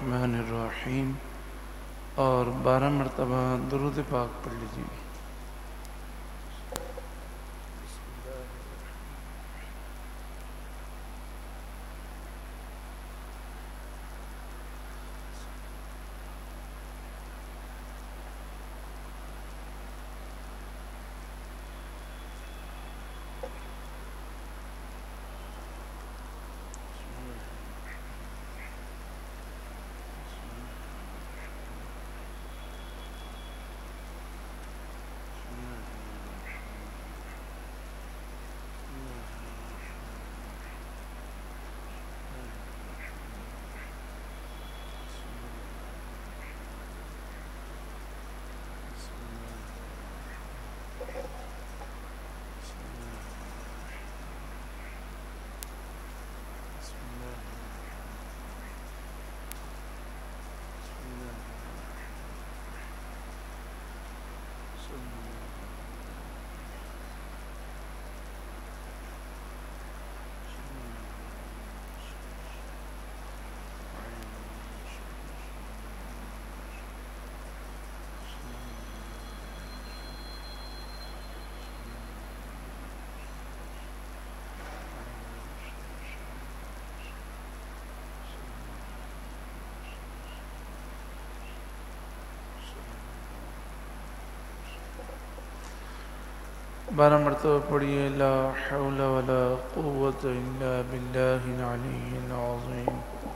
الرحمن الرحیم اور 12 مرتبہ درود پاک پڑھ لیجیے. بارہ مرتبہ پڑھیے لا حول ولا قوة الا باللہ العلی العظیم.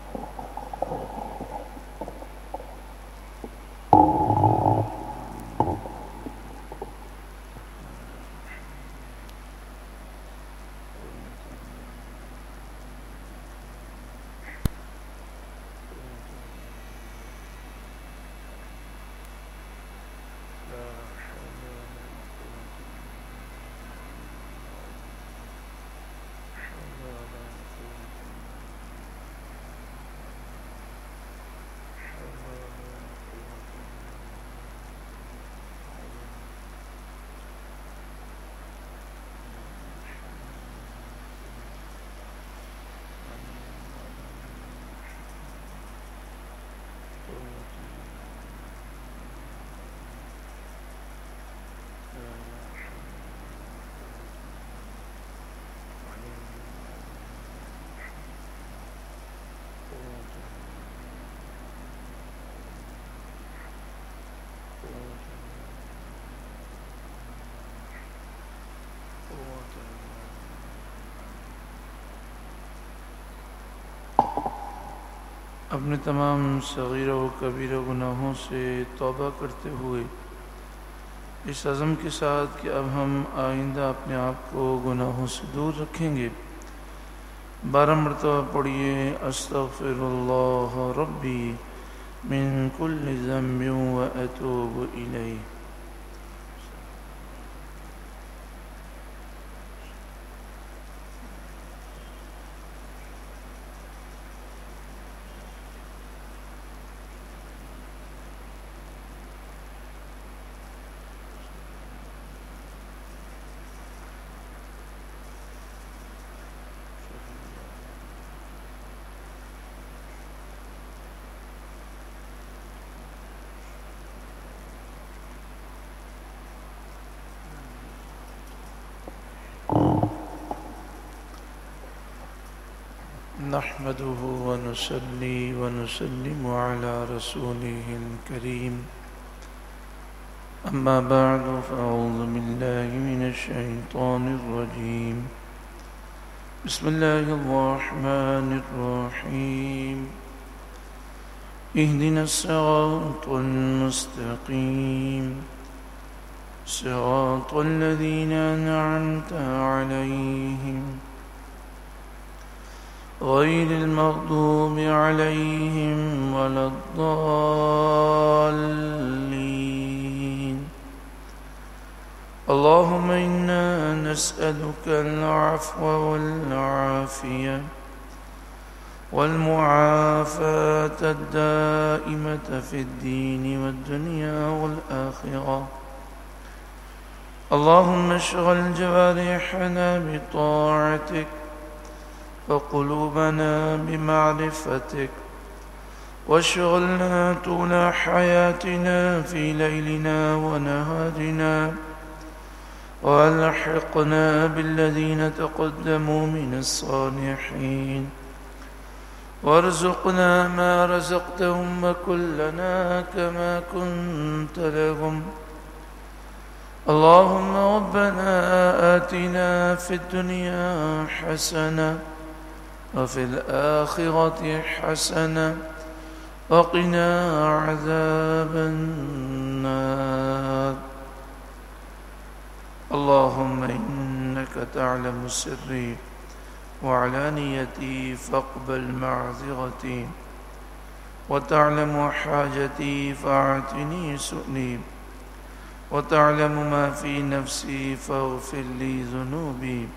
اپنے تمام صغیرہ و کبیرہ گناہوں سے توبہ کرتے ہوئے اس عزم کے ساتھ کہ اب ہم آئندہ اپنے آپ کو گناہوں سے دور رکھیں گے 12 مرتبہ پڑھیے استغفر اللہ ربی من کل ذنب و اتوب الیہ. نحمده ونصلي ونسلم على رسوله الكريم أما بعد فأعوذ بالله من الشيطان الرجيم بسم الله الرحمن الرحيم اهدنا الصراط المستقيم صراط الذين أنعمت عليهم غير المغضوب عليهم ولا الضالين. اللهم إنا نسألك العفو والعافية والمعافاة الدائمة في الدين والدنيا والآخرة. اللهم اشغل جوارحنا بطاعتك وقلوبنا بمعرفتك واشغلنا طول حياتنا في ليلنا ونهارنا، وألحقنا بالذين تقدموا من الصالحين، وارزقنا ما رزقتهم وكلنا كما كنت لهم. اللهم ربنا آتنا في الدنيا حسنة وفي الآخرة حسنة وقنا عذاب النار. اللهم إنك تعلم سري وعلانيتي فاقبل معذرتي، وتعلم حاجتي فاعتني سؤلي، وتعلم ما في نفسي فاغفر لي ذنوبي.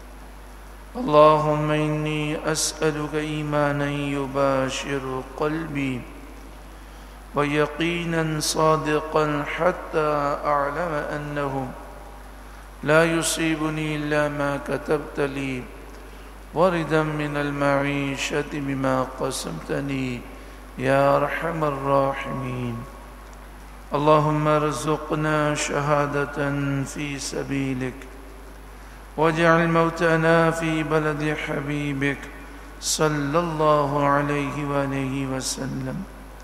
اللهم إني أسألك إيمانا يباشر قلبي، ويقينا صادقا حتى أعلم أنه لا يصيبني إلا ما كتبت لي، وردا من المعيشة بما قسمتني يا أرحم الراحمين. اللهم ارزقنا شهادة في سبيلك، واجعل موتنا في بلد حبيبك صلى الله عليه وآله وسلم.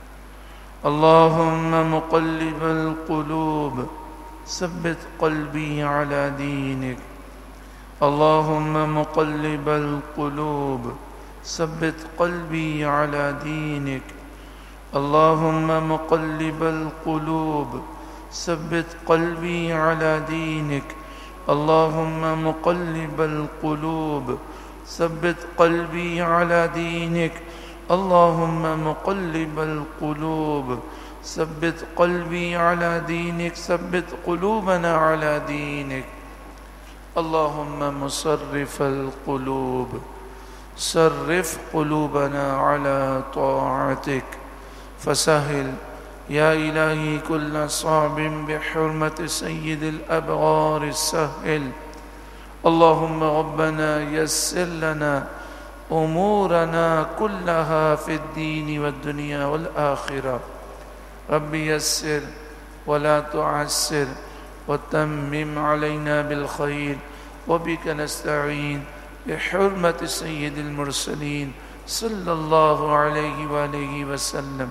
اللهم مقلب القلوب ثبت قلبي على دينك. اللهم مقلب القلوب ثبت قلبي على دينك. اللهم مقلب القلوب ثبت قلبي على دينك. اللهم مقلب القلوب ثبت قلبي على دينك. اللهم مقلب القلوب ثبت قلبي على دينك. ثبت قلوبنا على دينك. اللهم مصرف القلوب صرف قلوبنا على طاعتك، فسهل يا إلهي كل صعب بحرمة سيد الأبرار السهل. اللهم ربنا يسر لنا أمورنا كلها في الدين والدنيا والآخرة. رب يسر ولا تعسر، وتمم علينا بالخير، وبك نستعين بحرمة سيد المرسلين صلى الله عليه وآله وسلم.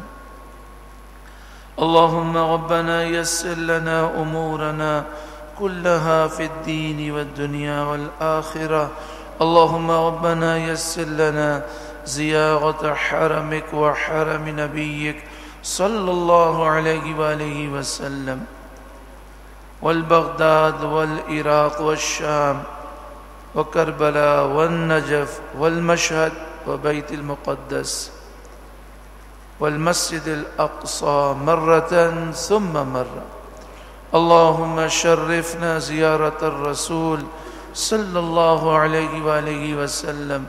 اللهم ربنا يسر لنا أمورنا كلها في الدين والدنيا والآخرة. اللهم ربنا يسر لنا زيارة حرمك وحرم نبيك صلى الله عليه وآله وسلم، والبغداد والعراق والشام وكربلاء والنجف والمشهد وبيت المقدس والمسجد الأقصى مرة ثم مرة. اللهم شرفنا زيارة الرسول صلى الله عليه وآله وسلم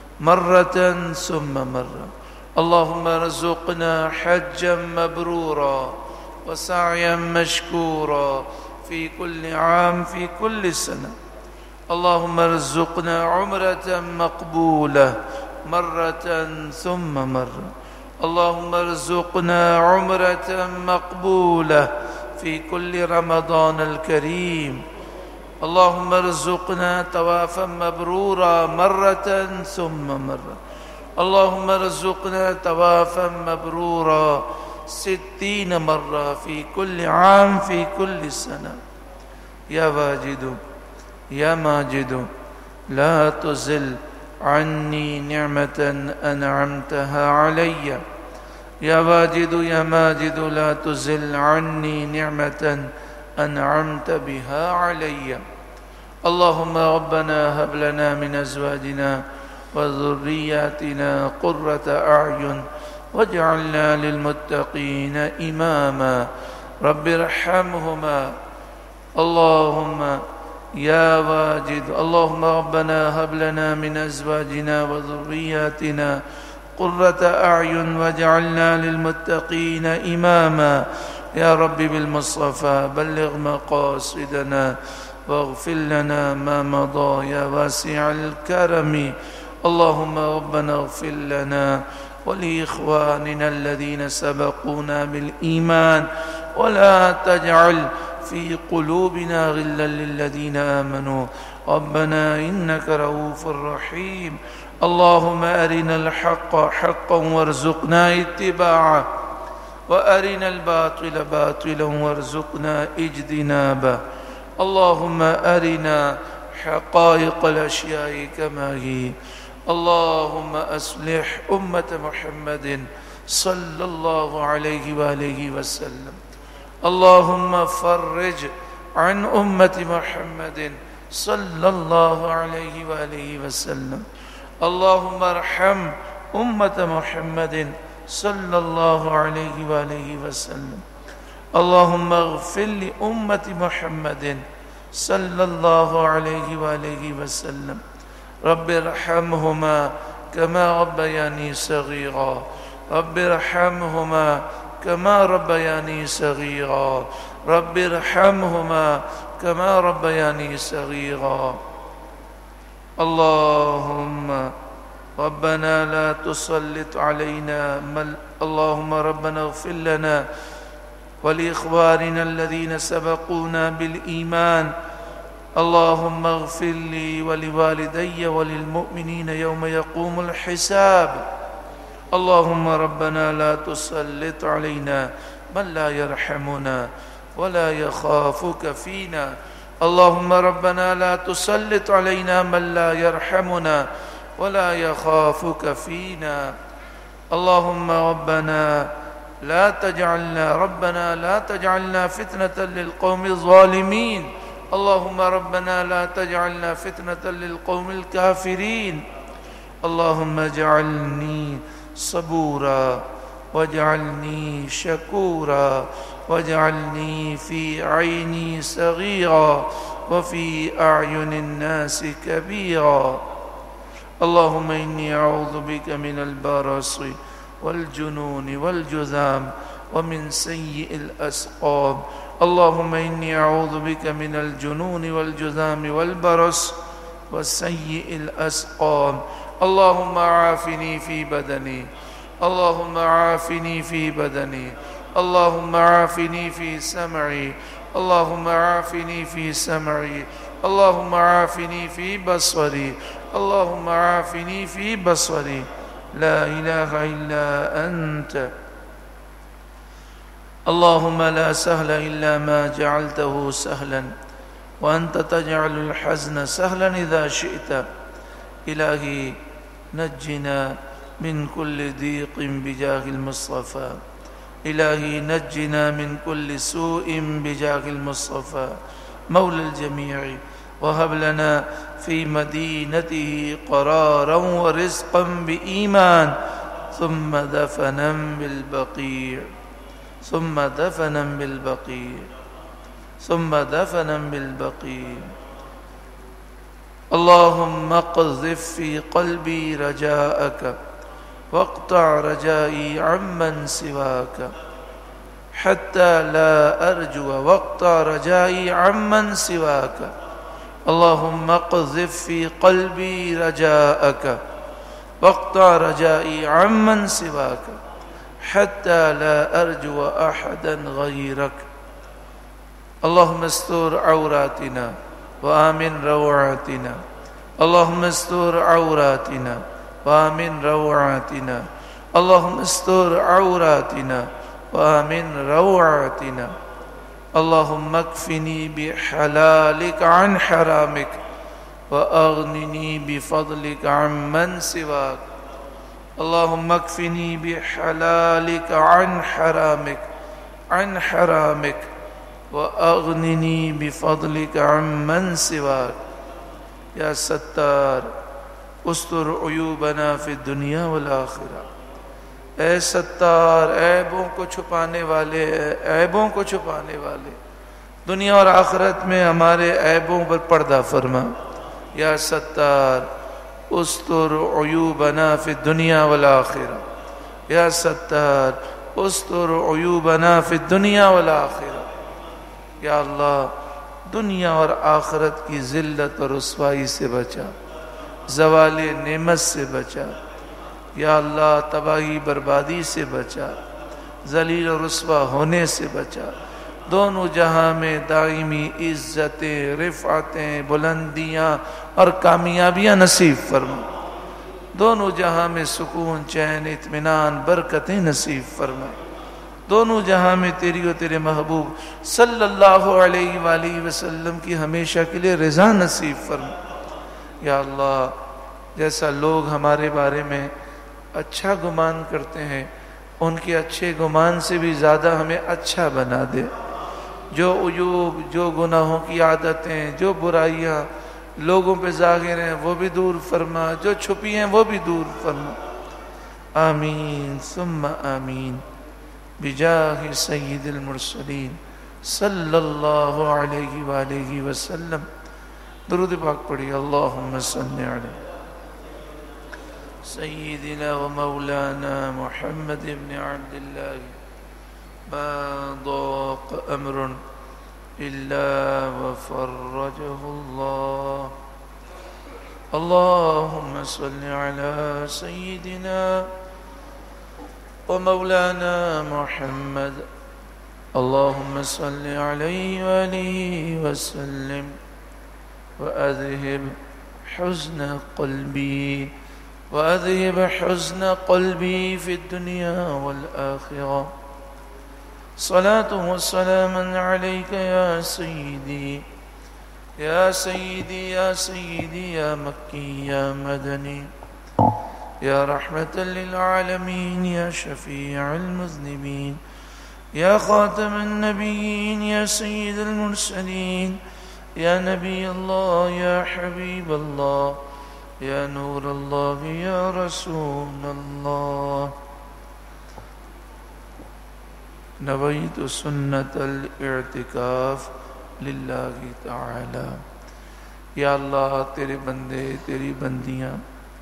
مرة ثم مرة. اللهم ارزقنا حجا مبرورا وسعيا مشكورا في كل عام في كل سنة. اللهم ارزقنا عمرة مقبولة مرة ثم مرة. اللهم ارزقنا عمرة مقبولة في كل رمضان الكريم. اللهم ارزقنا طوافا مبرورا مرة ثم مرة. اللهم ارزقنا طوافا مبرورا 60 مرة في كل عام في كل سنة. يا واجد يا ماجد لا تزل عني نعمة أنعمتها علي. يا واجد يا ماجد لا تزل عني نعمة أنعمت بها علي. اللهم ربنا هب لنا من أزواجنا وذرياتنا قرة أعين واجعلنا للمتقين إماما. رب ارحمهما. اللهم يا واجد اللهم ربنا هب لنا من أزواجنا وذرياتنا قرة أعين واجعلنا للمتقين إماما. يا رب بالمصطفى بلغ مقاصدنا واغفر لنا ما مضى يا واسع الكرم. اللهم ربنا اغفر لنا ولإخواننا الذين سبقونا بالإيمان ولا تجعل في قلوبنا غلا للذين آمنوا ربنا إنك رؤوف رحيم اللهم أرنا الحق حقا وارزقنا اتباعه وأرنا الباطل باطلا وارزقنا اجتنابه اللهم أرنا حقائق الأشياء كما هي اللهم أصلح أمة محمد صلى الله عليه وآله وسلم اللهم فرج عن أمة محمد صلى الله عليه وآله وسلم اللهم ارحم أمة محمد صلى الله عليه وآله وسلم اللهم اغفر لأمة محمد صلى الله عليه وآله وسلم رب ارحمهما كما ربياني صغيرا رب ارحمهما كما ربياني صغيرا رب ارحمهما كما ربياني صغيرا اللهم ربنا لا تسلط علينا اللهم ربنا اغفر لنا ولإخواننا الذين سبقونا بالإيمان اللهم اغفر لي ولوالدي وللمؤمنين يوم يقوم الحساب اللهم ربنا لا تسلط علينا من لا يرحمنا ولا يخافك فينا اللهم ربنا لا تسلط علينا من لا يرحمنا ولا يخافك فينا اللهم ربنا لا تجعلنا فتنة للقوم الظالمين اللهم ربنا لا تجعلنا فتنة للقوم الكافرين اللهم اجعلني صبورا واجعلني شكورا واجعلني في عيني صغيرا وفي أعين الناس كبيرا اللهم إني أعوذ بك من البرص والجنون والجذام ومن سيء الأسقام اللهم إني أعوذ بك من الجنون والجذام والبرص وسيء الأسقام اللهم عافني في بدني اللهم عافني في بدني اللهم عافني في سمعي اللهم عافني في سمعي اللهم عافني في بصري اللهم عافني في بصري لا إله إلا أنت اللهم لا سهل إلا ما جعلته سهلا وأنت تجعل الحزن سهلا إذا شئت إلهي نجنا من كل ضيق بجاه المصطفى إلهي نجنا من كل سوء بجاه المصطفى مولى الجميع وهب لنا في مدينته قرارا ورزقا بإيمان ثم دفنا بالبقيع ثم دفنا بالبقيع ثم دفنا بالبقيع اللهم اقذف في قلبي رجاءك واقطع رجائي عمن سواك حتى لا أرجو واقطع رجائي عمن سواك اللهم اقذف في قلبي رجاءك واقطع رجائي عمن سواك حتى لا أرجو أحدا غيرك اللهم استر عوراتنا وآمن روعاتنا اللهم استر عوراتنا وآمن روعاتنا اللهم استر عوراتنا وآمن روعاتنا اللهم اكفني بحلالك عن حرامك وأغنني بفضلك عمن سواك اللهم اكفني بحلالك عن حرامك وأغنني بفضلك عمن سواك يا ستار استر عیوبنا فی الدنیا والآخرہ اے ستار عیبوں کو چھپانے والے عیبوں کو چھپانے والے دنیا اور آخرت میں ہمارے عیبوں پر پردہ فرما یا ستار استر عیوبنا فی الدنیا والآخرہ یا ستار استر عیوبنا فی الدنیا والآخرہ یا اللہ دنیا اور آخرت کی ذلت اور رسوائی سے بچا زوال نعمت سے بچا یا اللہ تباہی بربادی سے بچا، ذلیل و رسوا ہونے سے بچا، دونوں جہاں میں دائمی عزتیں، رفعتیں، بلندیاں اور کامیابیاں نصیب فرما، دونوں جہاں میں سکون، چین، اطمینان، برکتیں نصیب فرما، دونوں جہاں میں تیری و تیرے محبوب صلی اللہ علیہ وآلہ وسلم کی ہمیشہ کے لیے رضا نصیب فرما۔ یا اللہ جیسا لوگ ہمارے بارے میں اچھا گمان کرتے ہیں، ان کے اچھے گمان سے بھی زیادہ ہمیں اچھا بنا دے، جو عیوب، جو گناہوں کی عادتیں، جو برائیاں لوگوں پہ ظاہر ہیں وہ بھی دور فرما، جو چھپی ہیں وہ بھی دور فرما۔ آمین ثم آمین بجاہ سید المرسلین صلی اللہ علیہ وآلہ وسلم۔ درود پاک پڑھی، اللہم صلی علیہ سیدنا و مولانا محمد بن عبد اللہ ما ضاق امر الا وفرجہ اللہ۔ اللہم صلی علی سیدنا و مولانا محمد، اللہم صلی علیہ وآلہ وسلم وأذهب حزن قلبي وأذهب حزن قلبي في الدنيا والآخرة، صلاة وسلاما عليك يا سيدي يا سيدي يا سيدي يا مكي يا مدني يا رحمة للعالمين يا شفيع المذنبين يا خاتم النبيين يا سيد المرسلين يا نبي الله يا حبيب الله يا نور الله يا رسول الله، نويت سنة الاعتكاف للہ تعالی۔ یا اللہ تیرے بندے، تیری بندیاں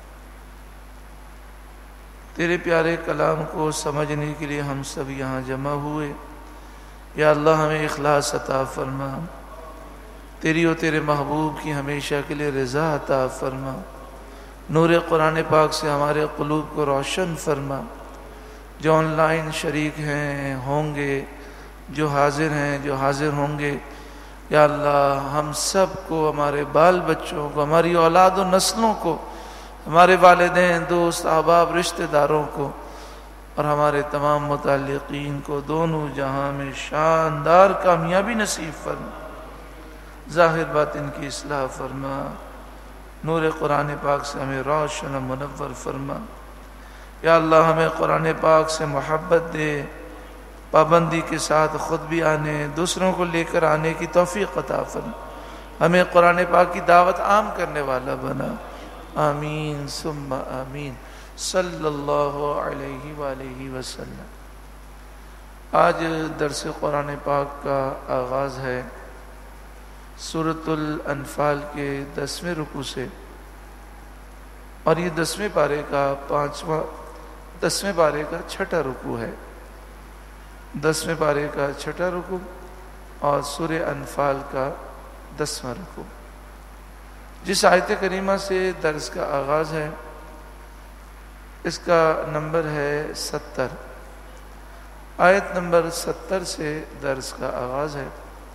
تیرے پیارے کلام کو سمجھنے کے لیے ہم سب یہاں جمع ہوئے، یا اللہ ہمیں اخلاص عطا فرما، تیری و تیرے محبوب کی ہمیشہ کے لیے رضا عطا فرما، نور قرآن پاک سے ہمارے قلوب کو روشن فرما، جو آن لائن شریک ہیں، ہوں گے، جو حاضر ہیں، جو حاضر ہوں گے، یا اللہ ہم سب کو، ہمارے بال بچوں کو، ہماری اولاد و نسلوں کو، ہمارے والدین، دوست، احباب، رشتہ داروں کو اور ہمارے تمام متعلقین کو دونوں جہاں میں شاندار کامیابی نصیب فرما، ظاہر باطن کی اصلاح فرما، نور قرآن پاک سے ہمیں روشن و منور فرما۔ یا اللہ ہمیں قرآن پاک سے محبت دے، پابندی کے ساتھ خود بھی آنے، دوسروں کو لے کر آنے کی توفیق عطا فرما، ہمیں قرآن پاک کی دعوت عام کرنے والا بنا۔ آمین ثم آمین صلی اللہ علیہ وآلہ وسلم۔ آج درس قرآن پاک کا آغاز ہے سورۃ الانفال کے 10ویں رکوع سے، اور یہ 10ویں پارے کا چھٹا رکوع ہے، 10ویں پارے کا چھٹا رکوع اور سورہ انفال کا 10واں رکوع۔ جس آیت کریمہ سے درس کا آغاز ہے اس کا نمبر ہے 70، آیت نمبر 70 سے درس کا آغاز ہے۔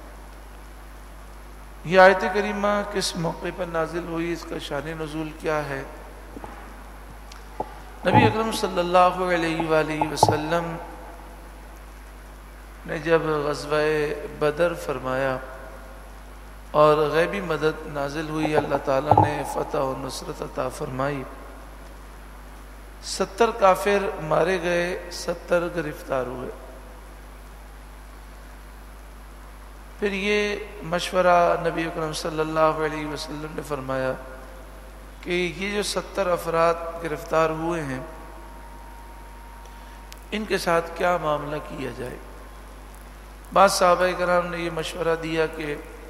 یہ آیت کریمہ کس موقع پر نازل ہوئی، اس کا شان نزول کیا ہے؟ نبی اکرم صلی اللہ علیہ وآلہ وسلم نے جب غزوہ بدر فرمایا اور غیبی مدد نازل ہوئی، اللہ تعالیٰ نے فتح و نصرت عطا فرمائی، 70 کافر مارے گئے، 70 گرفتار ہوئے۔ پھر یہ مشورہ نبی اکرم صلی اللہ علیہ وسلم نے فرمایا کہ یہ جو 70 افراد گرفتار ہوئے ہیں ان کے ساتھ کیا معاملہ کیا جائے۔ بعض صحابہ کرام نے یہ مشورہ دیا کہ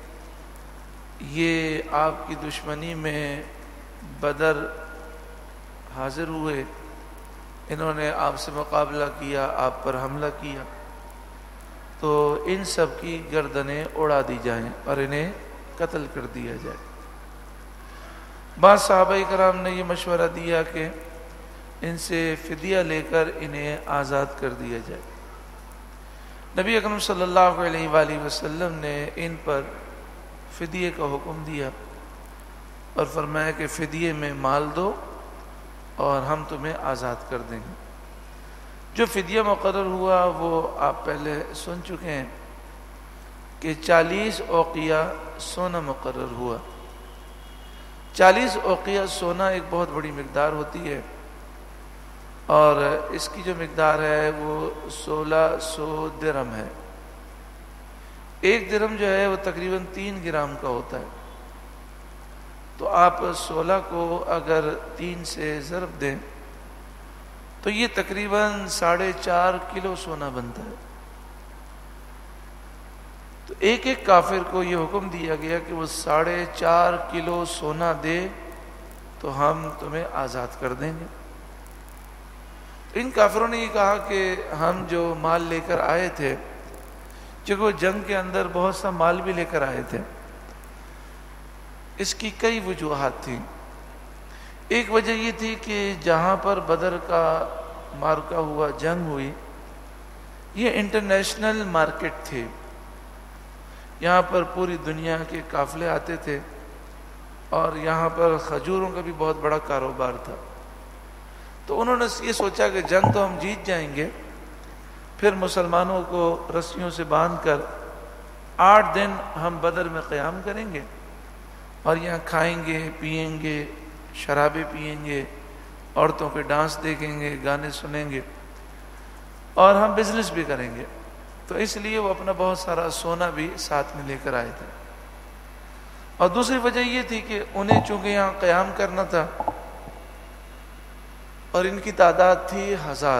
یہ آپ کی دشمنی میں بدر حاضر ہوئے، انہوں نے آپ سے مقابلہ کیا، آپ پر حملہ کیا، تو ان سب کی گردنیں اڑا دی جائیں اور انہیں قتل کر دیا جائے۔ بعض صحابہ کرام نے یہ مشورہ دیا کہ ان سے فدیہ لے کر انہیں آزاد کر دیا جائے۔ نبی اکرم صلی اللہ علیہ وآلہ وسلم نے ان پر فدیے کا حکم دیا اور فرمایا کہ فدیے میں مال دو اور ہم تمہیں آزاد کر دیں گے۔ جو فدیہ مقرر ہوا وہ آپ پہلے سن چکے ہیں کہ 40 اوقیہ سونا مقرر ہوا۔ 40 اوقیہ سونا ایک بہت بڑی مقدار ہوتی ہے، اور اس کی جو مقدار ہے وہ 1600 درہم ہے۔ ایک درہم جو ہے وہ تقریباً 3 گرام کا ہوتا ہے، تو آپ 16 کو اگر 3 سے ضرب دیں تو یہ تقریباً 4.5 کلو سونا بنتا ہے۔ تو ایک ایک کافر کو یہ حکم دیا گیا کہ وہ 4.5 کلو سونا دے تو ہم تمہیں آزاد کر دیں گے۔ ان کافروں نے یہ کہا کہ ہم جو مال لے کر آئے تھے، چونکہ وہ جنگ کے اندر بہت سا مال بھی لے کر آئے تھے، اس کی کئی وجوہات تھیں۔ ایک وجہ یہ تھی کہ جہاں پر بدر کا معرکہ ہوا، جنگ ہوئی، یہ انٹرنیشنل مارکیٹ تھی، یہاں پر پوری دنیا کے قافلے آتے تھے، اور یہاں پر کھجوروں کا بھی بہت بڑا کاروبار تھا۔ تو انہوں نے یہ سوچا کہ جنگ تو ہم جیت جائیں گے، پھر مسلمانوں کو رسیوں سے باندھ کر 8 دن ہم بدر میں قیام کریں گے، اور یہاں کھائیں گے، پئیں گے، شرابیں پئیں گے، عورتوں کے ڈانس دیکھیں گے، گانے سنیں گے، اور ہم بزنس بھی کریں گے۔ تو اس لیے وہ اپنا بہت سارا سونا بھی ساتھ میں لے کر آئے تھے۔ اور دوسری وجہ یہ تھی کہ انہیں چونکہ یہاں قیام کرنا تھا، اور ان کی تعداد تھی 1000،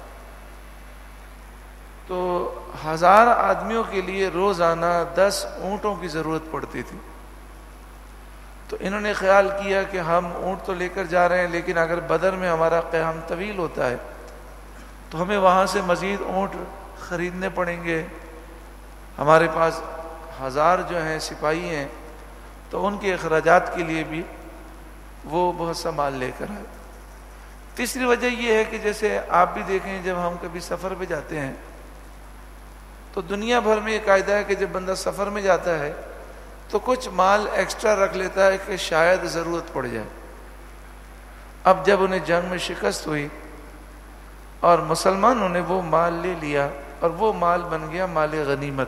تو 1000 آدمیوں کے لیے روزانہ 10 اونٹوں کی ضرورت پڑتی تھی۔ تو انہوں نے خیال کیا کہ ہم اونٹ تو لے کر جا رہے ہیں، لیکن اگر بدر میں ہمارا قیام طویل ہوتا ہے تو ہمیں وہاں سے مزید اونٹ خریدنے پڑیں گے، ہمارے پاس 1000 جو ہیں سپاہی ہیں، تو ان کے اخراجات کے لیے بھی وہ بہت سا مال لے کر آئے۔ تیسری وجہ یہ ہے کہ جیسے آپ بھی دیکھیں، جب ہم کبھی سفر پہ جاتے ہیں تو دنیا بھر میں یہ قاعدہ ہے کہ جب بندہ سفر میں جاتا ہے تو کچھ مال ایکسٹرا رکھ لیتا ہے کہ شاید ضرورت پڑ جائے۔ اب جب انہیں جنگ میں شکست ہوئی اور مسلمانوں نے وہ مال لے لیا، اور وہ مال بن گیا مال غنیمت،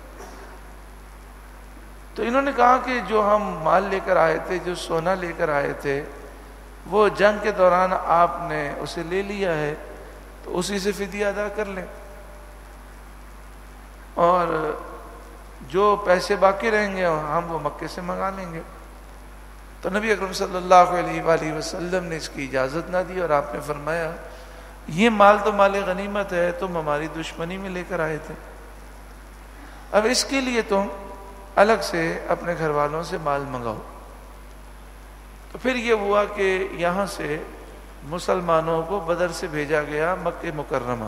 تو انہوں نے کہا کہ جو ہم مال لے کر آئے تھے، جو سونا لے کر آئے تھے، وہ جنگ کے دوران آپ نے اسے لے لیا ہے، تو اسی سے فدیہ ادا کر لیں، اور جو پیسے باقی رہیں گے ہم وہ مکے سے منگا لیں گے۔ تو نبی اکرم صلی اللہ علیہ وآلہ وسلم نے اس کی اجازت نہ دی، اور آپ نے فرمایا یہ مال تو مال غنیمت ہے، تم ہماری دشمنی میں لے کر آئے تھے، اب اس کے لیے تم الگ سے اپنے گھر والوں سے مال منگاؤ۔ تو پھر یہ ہوا کہ یہاں سے مسلمانوں کو بدر سے بھیجا گیا مکہ مکرمہ،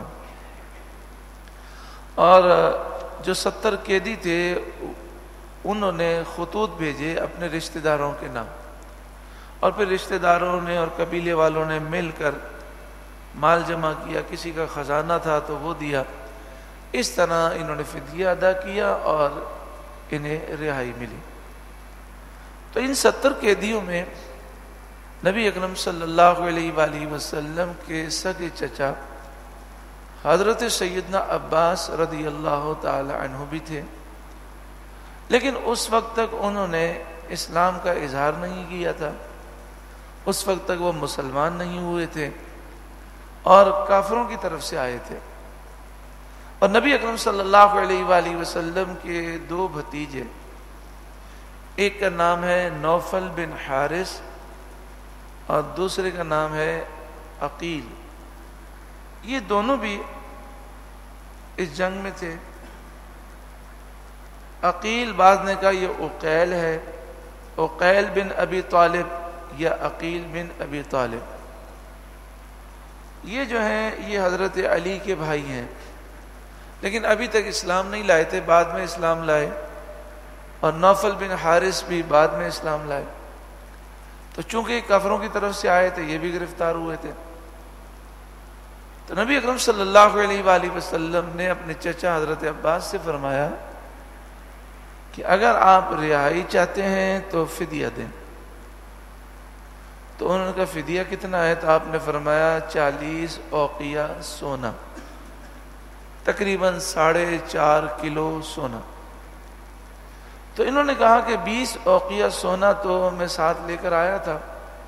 اور جو 70 قیدی تھے انہوں نے خطوط بھیجے اپنے رشتہ داروں کے نام، اور پھر رشتہ داروں نے اور قبیلے والوں نے مل کر مال جمع کیا، کسی کا خزانہ تھا تو وہ دیا، اس طرح انہوں نے فدیہ ادا کیا اور انہیں رہائی ملی۔ تو ان 70 قیدیوں میں نبی اکرم صلی اللہ علیہ وآلہ وسلم کے سگے چچا حضرت سیدنا عباس رضی اللہ تعالی عنہ بھی تھے، لیکن اس وقت تک انہوں نے اسلام کا اظہار نہیں کیا تھا، اس وقت تک وہ مسلمان نہیں ہوئے تھے اور کافروں کی طرف سے آئے تھے۔ اور نبی اکرم صلی اللہ علیہ وآلہ وسلم کے 2 بھتیجے، ایک کا نام ہے نوفل بن حارث اور دوسرے کا نام ہے عقیل، یہ دونوں بھی اس جنگ میں تھے۔ عقیل بعض نے کہا یہ عقیل ہے، عقیل بن ابی طالب یا عقیل بن ابی طالب، یہ جو ہیں یہ حضرت علی کے بھائی ہیں، لیکن ابھی تک اسلام نہیں لائے تھے، بعد میں اسلام لائے، اور نوفل بن حارث بھی بعد میں اسلام لائے۔ تو چونکہ کافروں کی طرف سے آئے تھے، یہ بھی گرفتار ہوئے تھے، تو نبی اکرم صلی اللہ علیہ وآلہ وسلم نے اپنے چچا حضرت عباس سے فرمایا کہ اگر آپ رہائی چاہتے ہیں تو فدیہ دیں. تو انہوں نے کہا فدیہ کتنا ہے؟ تو آپ نے فرمایا 40 اوقیہ سونا، تقریباً 4.5 کلو سونا. تو انہوں نے کہا کہ 20 اوقیہ سونا تو میں ساتھ لے کر آیا تھا،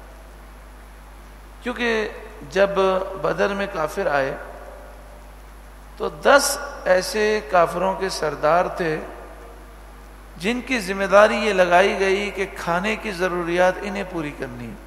کیونکہ جب بدر میں کافر آئے تو 10 ایسے کافروں کے سردار تھے جن کی ذمہ داری یہ لگائی گئی کہ کھانے کی ضروریات انہیں پوری کرنی ہے.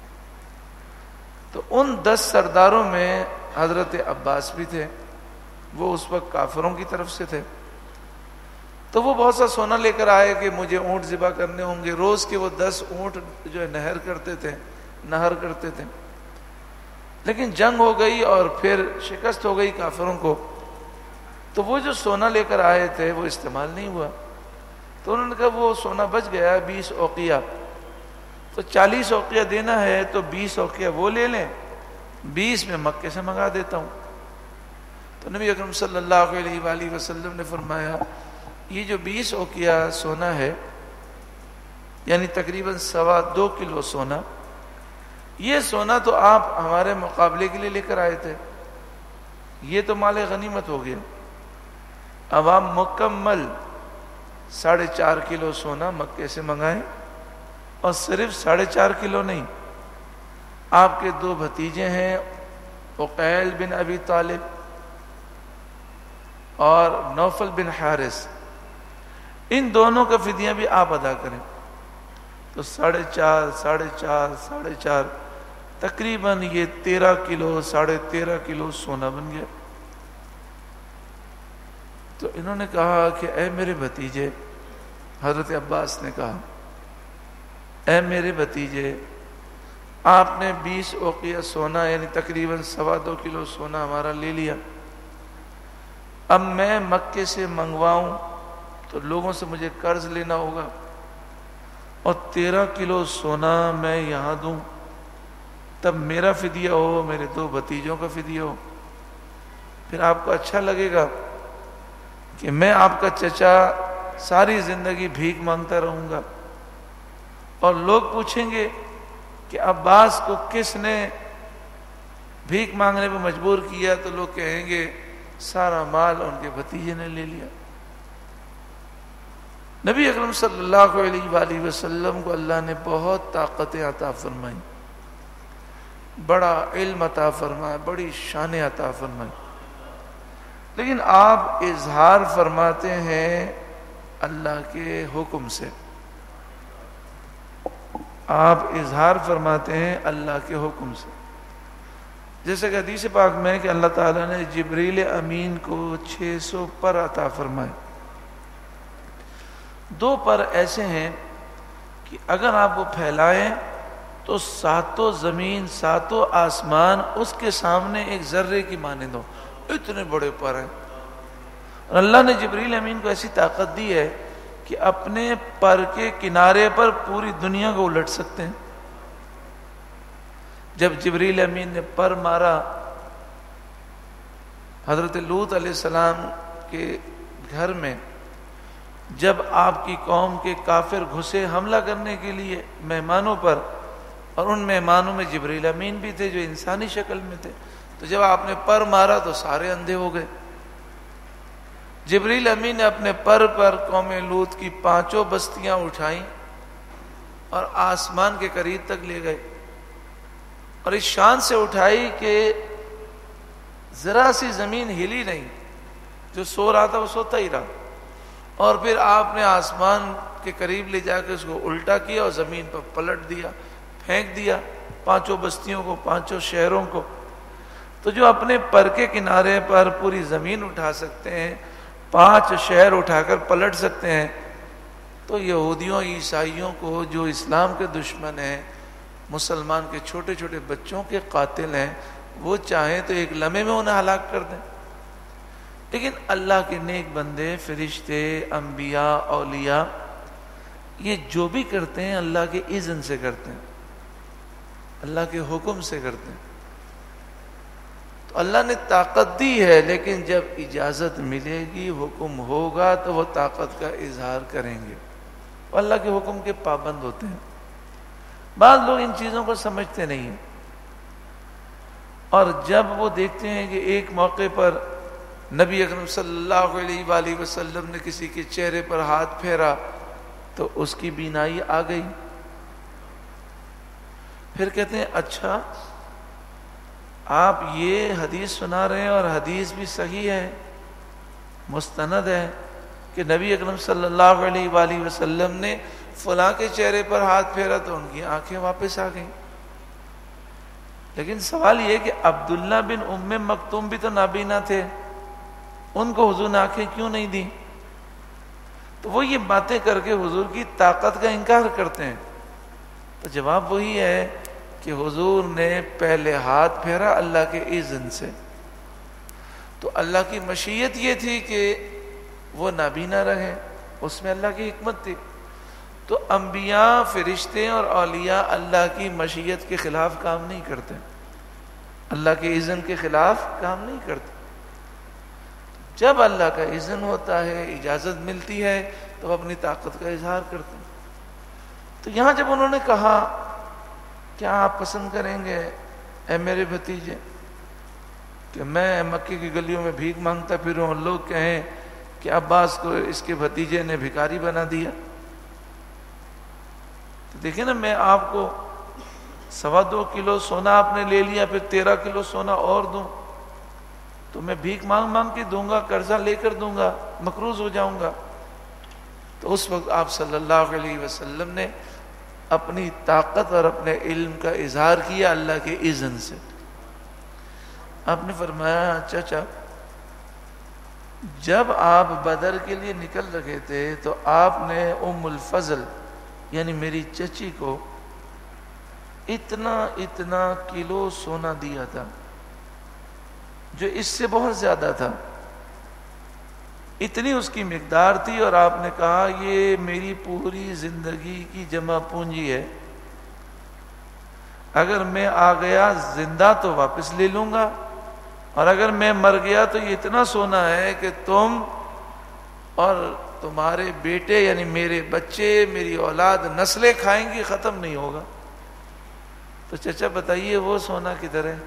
تو ان 10 سرداروں میں حضرت عباس بھی تھے، وہ اس وقت کافروں کی طرف سے تھے. تو وہ بہت سا سونا لے کر آئے کہ مجھے اونٹ ذبح کرنے ہوں گے. روز کے وہ 10 اونٹ جو ہے نہر کرتے تھے. لیکن جنگ ہو گئی اور پھر شکست ہو گئی کافروں کو، تو وہ جو سونا لے کر آئے تھے وہ استعمال نہیں ہوا. تو انہوں نے کہا وہ سونا بچ گیا 20 اوقیہ، تو 40 اوقیہ دینا ہے تو 20 اوقیہ وہ لے لیں، 20 میں مکے سے منگا دیتا ہوں. تو نبی اکرم صلی اللہ علیہ وآلہ وسلم نے فرمایا یہ جو 20 اوقیہ سونا ہے، یعنی تقریباً 2.25 کلو سونا، یہ سونا تو آپ ہمارے مقابلے کے لیے لے کر آئے تھے، یہ تو مال غنیمت ہو گیا. اب آپ مکمل 4.5 کلو سونا مکے سے منگائیں، اور صرف 4.5 کلو نہیں، آپ کے 2 بھتیجے ہیں عقیل بن ابی طالب اور نوفل بن حارث، ان دونوں کا فدیہ بھی آپ ادا کریں. تو 4.5 تقریباً یہ 13 کلو 13.5 کلو سونا بن گیا. تو انہوں نے کہا کہ اے میرے بھتیجے، حضرت عباس نے کہا اے میرے بھتیجے، آپ نے 20 اوقیہ سونا یعنی تقریباً 2.25 کلو سونا ہمارا لے لیا. اب میں مکے سے منگواؤں تو لوگوں سے مجھے قرض لینا ہوگا، اور 13 کلو سونا میں یہاں دوں تب میرا فدیہ ہو، میرے 2 بھتیجوں کا فدیہ ہو. پھر آپ کو اچھا لگے گا کہ میں آپ کا چچا ساری زندگی بھیک مانگتا رہوں گا، اور لوگ پوچھیں گے کہ عباس کو کس نے بھیک مانگنے پہ مجبور کیا، تو لوگ کہیں گے سارا مال ان کے بھتیجے نے لے لیا. نبی اکرم صلی اللہ علیہ وآلہ وسلم کو اللہ نے بہت طاقتیں عطا فرمائی، بڑا علم عطا فرمایا، بڑی شانیں عطا فرمائی، لیکن آپ اظہار فرماتے ہیں اللہ کے حکم سے. آپ اظہار فرماتے ہیں اللہ کے حکم سے. جیسے کہ حدیث پاک میں کہ اللہ تعالیٰ نے جبریل امین کو 600 پر عطا فرمائے. 2 پر ایسے ہیں کہ اگر آپ وہ پھیلائیں تو 7 زمین 7 آسمان اس کے سامنے ایک ذرے کی مانند ہو، اتنے بڑے پر ہیں. اور اللہ نے جبریل امین کو ایسی طاقت دی ہے کہ اپنے پر کے کنارے پر پوری دنیا کو الٹ سکتے ہیں. جب جبریل امین نے پر مارا حضرت لوط علیہ السلام کے گھر میں، جب آپ کی قوم کے کافر گھسے حملہ کرنے کے لیے مہمانوں پر، اور ان مہمانوں میں جبریل امین بھی تھے جو انسانی شکل میں تھے، تو جب آپ نے پر مارا تو سارے اندھے ہو گئے. جبریل امین نے اپنے پر قوم لوط کی 5 بستیاں اٹھائیں اور آسمان کے قریب تک لے گئے، اور اس شان سے اٹھائی کہ ذرا سی زمین ہلی نہیں، جو سو رہا تھا وہ سوتا ہی رہا. اور پھر آپ نے آسمان کے قریب لے جا کے اس کو الٹا کیا اور زمین پر پلٹ دیا، پھینک دیا 5 بستیوں کو، 5 شہروں کو. تو جو اپنے پر کے کنارے پر پوری زمین اٹھا سکتے ہیں، 5 شہر اٹھا کر پلٹ سکتے ہیں، تو یہودیوں عیسائیوں کو جو اسلام کے دشمن ہیں، مسلمان کے چھوٹے چھوٹے بچوں کے قاتل ہیں، وہ چاہیں تو ایک لمحے میں انہیں ہلاک کر دیں. لیکن اللہ کے نیک بندے، فرشتے، انبیاء، اولیاء، یہ جو بھی کرتے ہیں اللہ کے اذن سے کرتے ہیں، اللہ کے حکم سے کرتے ہیں. تو اللہ نے طاقت دی ہے، لیکن جب اجازت ملے گی، حکم ہوگا تو وہ طاقت کا اظہار کریں گے، وہ اللہ کے حکم کے پابند ہوتے ہیں۔ بعض لوگ ان چیزوں کو سمجھتے نہیں ہیں، اور جب وہ دیکھتے ہیں کہ ایک موقع پر نبی اکرم صلی اللہ علیہ وآلہ وسلم نے کسی کے چہرے پر ہاتھ پھیرا تو اس کی بینائی آ گئی، پھر کہتے ہیں اچھا آپ یہ حدیث سنا رہے ہیں اور حدیث بھی صحیح ہے، مستند ہے کہ نبی اکرم صلی اللہ علیہ وآلہ وسلم نے فلاں کے چہرے پر ہاتھ پھیرا تو ان کی آنکھیں واپس آ گئیں۔ لیکن سوال یہ کہ عبداللہ بن ام مکتوم بھی تو نابینا تھے، ان کو حضور نے آنکھیں کیوں نہیں دی؟ تو وہ یہ باتیں کر کے حضور کی طاقت کا انکار کرتے ہیں۔ تو جواب وہی ہے کہ حضور نے پہلے ہاتھ پھیرا اللہ کے اذن سے، تو اللہ کی مشیت یہ تھی کہ وہ نابینا رہے، اس میں اللہ کی حکمت تھی۔ تو انبیاء، فرشتے اور اولیاء اللہ کی مشیت کے خلاف کام نہیں کرتے، اللہ کے اذن کے خلاف کام نہیں کرتے۔ جب اللہ کا اذن ہوتا ہے، اجازت ملتی ہے، تو وہ اپنی طاقت کا اظہار کرتے ہیں۔ تو یہاں جب انہوں نے کہا کیا آپ پسند کریں گے اے میرے بھتیجے کہ میں مکے کی گلیوں میں بھیک مانگتا پھروں اور لوگ کہیں کہ عباس کو اس کے بھتیجے نے بھکاری بنا دیا؟ تو دیکھیں نا، میں آپ کو 2.25 کلو سونا آپ نے لے لیا، پھر 13 کلو سونا اور دوں تو میں بھیک مانگ مانگ کے دوں گا، قرضہ لے کر دوں گا، مقروض ہو جاؤں گا۔ تو اس وقت آپ صلی اللہ علیہ وسلم نے اپنی طاقت اور اپنے علم کا اظہار کیا اللہ کے اذن سے۔ آپ نے فرمایا چچا جب آپ بدر کے لیے نکل رہے تھے تو آپ نے ام الفضل یعنی میری چچی کو اتنا کلو سونا دیا تھا جو اس سے بہت زیادہ تھا، اتنی اس کی مقدار تھی، اور آپ نے کہا یہ میری پوری زندگی کی جمع پونجی ہے، اگر میں آ گیا زندہ تو واپس لے لوں گا، اور اگر میں مر گیا تو یہ اتنا سونا ہے کہ تم اور تمہارے بیٹے یعنی میرے بچے، میری اولاد نسلیں کھائیں گی، ختم نہیں ہوگا۔ تو چچا بتائیے وہ سونا کدھر ہے؟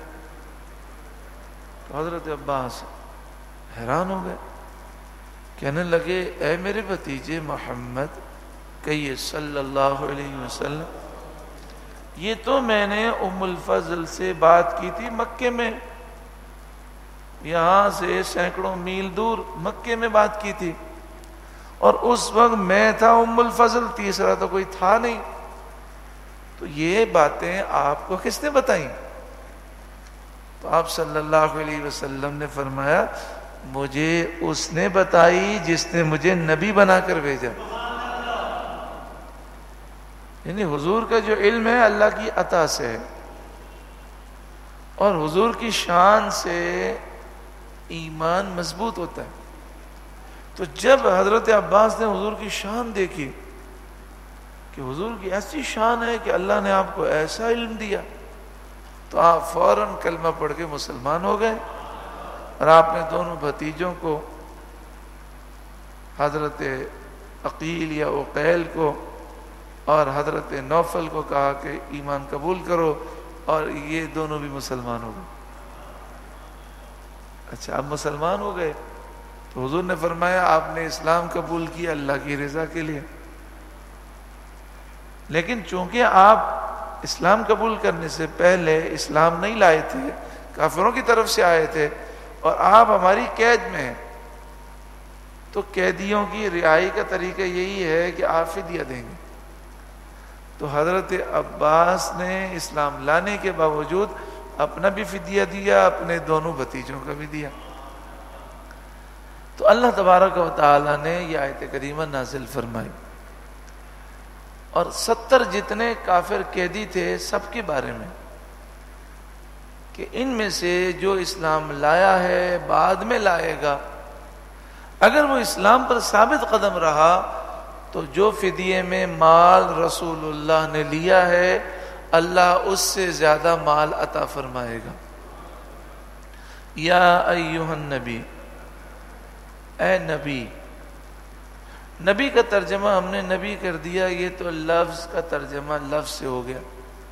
تو حضرت عباس حیران ہو گئے، کہنے لگے اے میرے بھتیجے محمد کہیے صلی اللہ علیہ وسلم، یہ تو میں نے ام الفضل سے بات کی تھی مکے میں، یہاں سے سینکڑوں میل دور مکے میں بات کی تھی، اور اس وقت میں تھا ام الفضل، تیسرا تو کوئی تھا نہیں، تو یہ باتیں آپ کو کس نے بتائیں؟ تو آپ صلی اللہ علیہ وسلم نے فرمایا مجھے اس نے بتائی جس نے مجھے نبی بنا کر بھیجا۔ یعنی حضور کا جو علم ہے اللہ کی عطا سے ہے، اور حضور کی شان سے ایمان مضبوط ہوتا ہے۔ تو جب حضرت عباس نے حضور کی شان دیکھی کہ حضور کی ایسی شان ہے کہ اللہ نے آپ کو ایسا علم دیا، تو آپ فوراً کلمہ پڑھ کے مسلمان ہو گئے، اور آپ نے دونوں بھتیجوں کو، حضرت عقیل یا عقیل کو اور حضرت نوفل کو کہا کہ ایمان قبول کرو، اور یہ دونوں بھی مسلمان ہو گئے۔ اچھا اب مسلمان ہو گئے تو حضور نے فرمایا آپ نے اسلام قبول کیا اللہ کی رضا کے لیے، لیکن چونکہ آپ اسلام قبول کرنے سے پہلے اسلام نہیں لائے تھے، کافروں کی طرف سے آئے تھے، اور آپ ہماری قید میں ہیں، تو قیدیوں کی رہائی کا طریقہ یہی ہے کہ آپ فدیہ دیں گے۔ تو حضرت عباس نے اسلام لانے کے باوجود اپنا بھی فدیہ دیا، اپنے دونوں بھتیجوں کا بھی دیا۔ تو اللہ تبارک و تعالی نے یہ آیت کریمہ نازل فرمائی، اور 70 جتنے کافر قیدی تھے سب کے بارے میں، کہ ان میں سے جو اسلام لایا ہے بعد میں لائے گا، اگر وہ اسلام پر ثابت قدم رہا تو جو فدیے میں مال رسول اللہ نے لیا ہے اللہ اس سے زیادہ مال عطا فرمائے گا۔ یا ایھا النبی، اے نبی. نبی کا ترجمہ ہم نے نبی کر دیا، یہ تو لفظ کا ترجمہ لفظ سے ہو گیا.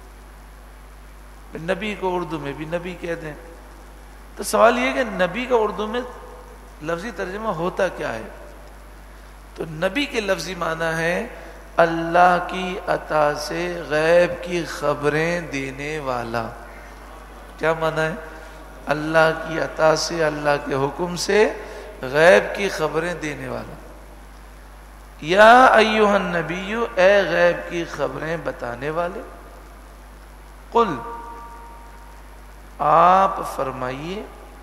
نبی کو اردو میں بھی نبی کہہ دیں. تو سوال یہ کہ نبی کا اردو میں لفظی ترجمہ ہوتا کیا ہے؟ تو نبی کے لفظی معنی ہے اللہ کی عطا سے غیب کی خبریں دینے والا. کیا معنی ہے؟ اللہ کی عطا سے، اللہ کے حکم سے غیب کی خبریں دینے والا. یا ایھا النبی، اے غیب کی خبریں بتانے والے. قل، آپ فرمائیے،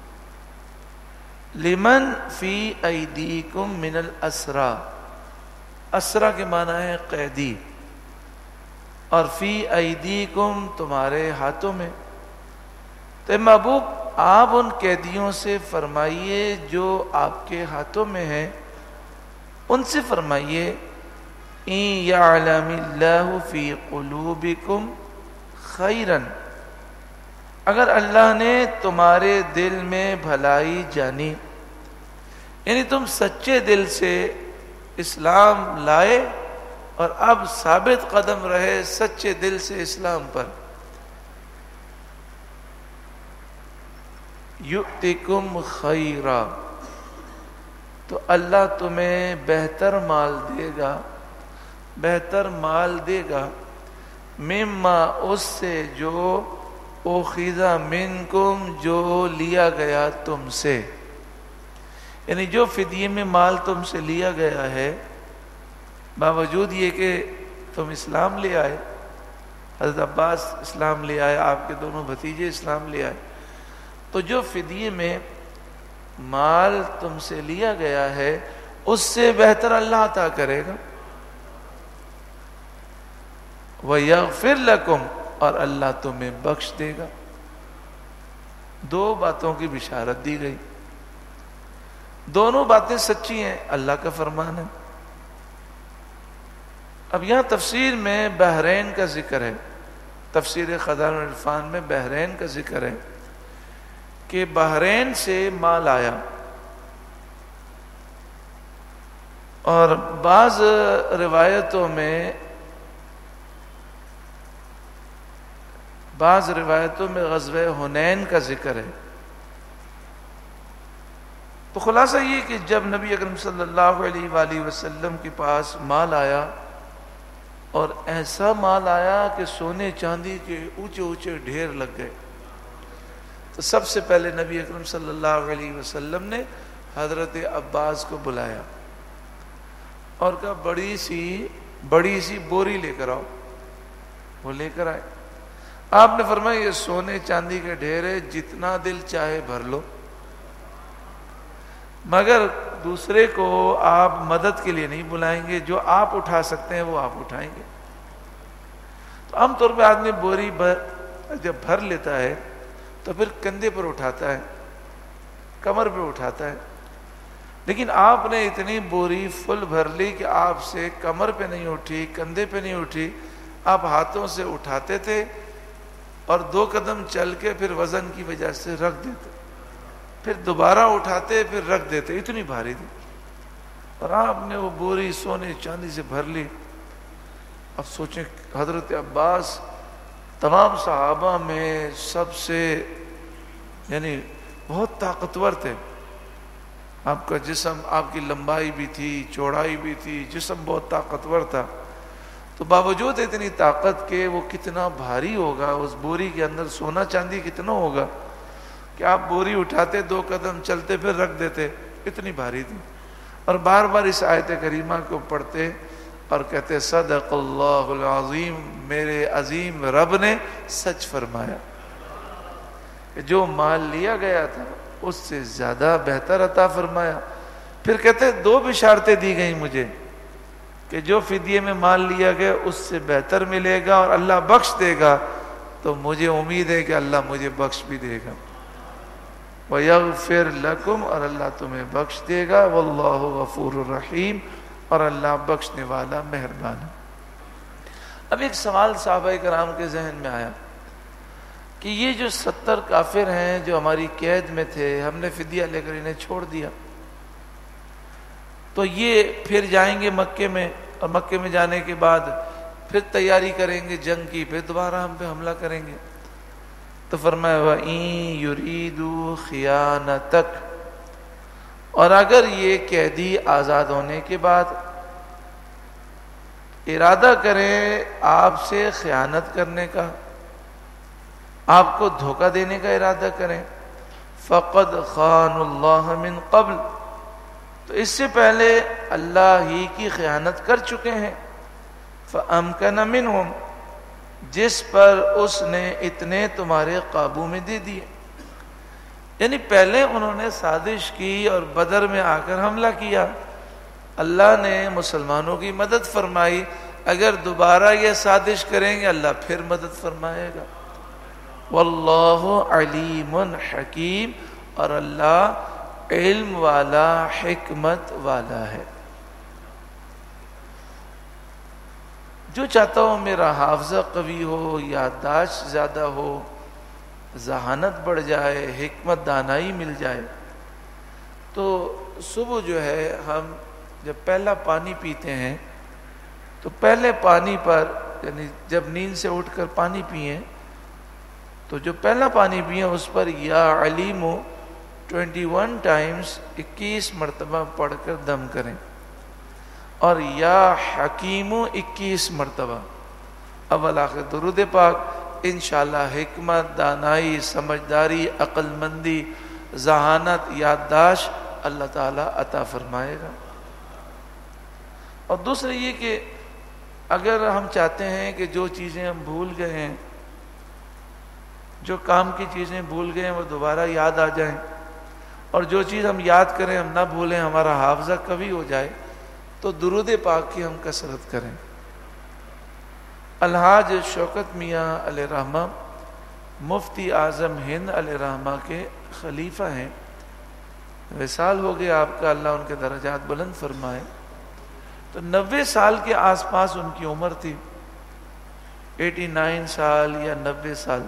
لمن فی ایدیکم من الاسرا. اسرا کے معنی ہے قیدی، اور فی ایدیکم تمہارے ہاتھوں میں. تو محبوب آپ ان قیدیوں سے فرمائیے جو آپ کے ہاتھوں میں ہیں، ان سے فرمائیے ان یعلم اللہ فی قلوبکم خیرا، اگر اللہ نے تمہارے دل میں بھلائی جانی، یعنی تم سچے دل سے اسلام لائے اور اب ثابت قدم رہے سچے دل سے اسلام پر، یؤتکم خیرا، تو اللہ تمہیں بہتر مال دے گا، بہتر مال دے گا، مما اس سے جو اخذ منکم جو لیا گیا تم سے، یعنی جو فدیے میں مال تم سے لیا گیا ہے، باوجود یہ کہ تم اسلام لے آئے، حضرت عباس اسلام لے آئے، آپ کے دونوں بھتیجے اسلام لے آئے، تو جو فدیے میں مال تم سے لیا گیا ہے اس سے بہتر اللہ عطا کرے گا. وَيَغْفِرْ لَكُمْ، اور اللہ تمہیں بخش دے گا. دو باتوں کی بشارت دی گئی، دونوں باتیں سچی ہیں، اللہ کا فرمان ہے. اب یہاں تفسیر میں بحرین کا ذکر ہے، تفسیر خزائن العرفان میں بحرین کا ذکر ہے کہ بحرین سے مال آیا، اور بعض روایتوں میں غزوہ حنین کا ذکر ہے. تو خلاصہ یہ کہ جب نبی اکرم صلی اللہ علیہ وآلہ وسلم کے پاس مال آیا، اور ایسا مال آیا کہ سونے چاندی کے اونچے اونچے ڈھیر لگ گئے، تو سب سے پہلے نبی اکرم صلی اللہ علیہ وسلم نے حضرت عباس کو بلایا اور کہا بڑی سی بوری لے کر آؤ. وہ لے کر آئے. آپ نے فرمایا یہ سونے چاندی کے ڈھیر ہے، جتنا دل چاہے بھر لو، مگر دوسرے کو آپ مدد کے لیے نہیں بلائیں گے، جو آپ اٹھا سکتے ہیں وہ آپ اٹھائیں گے. تو عام طور پہ آدمی بوری جب بھر لیتا ہے تو پھر کندھے پر اٹھاتا ہے، کمر پہ اٹھاتا ہے، لیکن آپ نے اتنی بوری فل بھر لی کہ آپ سے کمر پہ نہیں اٹھی، کندھے پہ نہیں اٹھی، آپ ہاتھوں سے اٹھاتے تھے اور 2 قدم چل کے پھر وزن کی وجہ سے رکھ دیتے، پھر دوبارہ اٹھاتے پھر رکھ دیتے، اتنی بھاری تھی. اور آپ نے وہ بوری سونے چاندی سے بھر لی. اب سوچیں حضرت عباس تمام صحابہ میں سب سے یعنی بہت طاقتور تھے، آپ کا جسم، آپ کی لمبائی بھی تھی، چوڑائی بھی تھی، جسم بہت طاقتور تھا. تو باوجود اتنی طاقت کے وہ کتنا بھاری ہوگا، اس بوری کے اندر سونا چاندی کتنا ہوگا کہ آپ بوری اٹھاتے 2 قدم چلتے پھر رکھ دیتے، اتنی بھاری تھی. اور بار بار اس آیت کریمہ کو پڑھتے اور کہتے صدق اللہ العظیم، میرے عظیم رب نے سچ فرمایا کہ جو مال لیا گیا تھا اس سے زیادہ بہتر عطا فرمایا. پھر کہتے 2 بشارتیں دی گئیں مجھے کہ جو فدیے میں مال لیا گیا اس سے بہتر ملے گا اور اللہ بخش دے گا. تو مجھے امید ہے کہ اللہ مجھے بخش بھی دے گا. وَيَغْفِرْ لَكُمْ، اور اللہ تمہیں بخش دے گا. وَاللَّهُ غَفُورٌ رَحِيمٌ، اور اللہ بخشنے والا مہربان ہے. اب ایک سوال صحابہ کرام کے ذہن میں آیا، کہ یہ جو 70 کافر ہیں جو ہماری قید میں تھے، ہم نے فدیہ لے کر انہیں چھوڑ دیا، تو یہ پھر جائیں گے مکے میں، اور مکے میں جانے کے بعد پھر تیاری کریں گے جنگ کی، پھر دوبارہ ہم پہ حملہ کریں گے۔ تو فرمایا وَإِن يُرِيدُوا خِيَانَتَكَ، اور اگر یہ قیدی آزاد ہونے کے بعد ارادہ کریں آپ سے خیانت کرنے کا، آپ کو دھوکہ دینے کا ارادہ کریں، فَقَدْ خَانُوا اللَّهَ مِن قَبْلِ، تو اس سے پہلے اللہ ہی کی خیانت کر چکے ہیں، فَأَمْكَنَ مِنْهُمْ، جس پر اس نے اتنے تمہارے قابو میں دے دیے۔ یعنی پہلے انہوں نے سازش کی اور بدر میں آ کر حملہ کیا، اللہ نے مسلمانوں کی مدد فرمائی، اگر دوبارہ یہ سازش کریں گے اللہ پھر مدد فرمائے گا۔ واللہ علیم حکیم، اور اللہ علم والا حکمت والا ہے۔ جو چاہتا ہو میرا حافظہ قوی ہو، یادداشت زیادہ ہو، ذہانت بڑھ جائے، حکمت دانائی مل جائے، تو صبح جو ہے ہم جب پہلا پانی پیتے ہیں تو پہلے پانی پر، یعنی جب نیند سے اٹھ کر پانی پئیں تو جو پہلا پانی پئیں اس پر یا علیم 21 ٹائمز 21 مرتبہ پڑھ کر دم کریں، اور یا حکیم 21 مرتبہ، اول آخر درود پاک، انشاءاللہ حکمت، دانائی، سمجھداری، عقل مندی، ذہانت، یادداشت اللہ تعالیٰ عطا فرمائے گا۔ اور دوسرا یہ کہ اگر ہم چاہتے ہیں کہ جو چیزیں ہم بھول گئے ہیں، جو کام کی چیزیں بھول گئے ہیں وہ دوبارہ یاد آ جائیں، اور جو چیز ہم یاد کریں ہم نہ بھولیں، ہمارا حافظہ قوی ہو جائے، تو درود پاک کی ہم کثرت کریں۔ الحاج شوکت میاں علیہ رحمہ مفتی اعظم ہند علیہ رحمہ کے خلیفہ ہیں، وصال ہو گیا آپ کا، اللہ ان کے درجات بلند فرمائے۔ تو 90 سال کے آس پاس ان کی عمر تھی، 89 سال یا 90 سال۔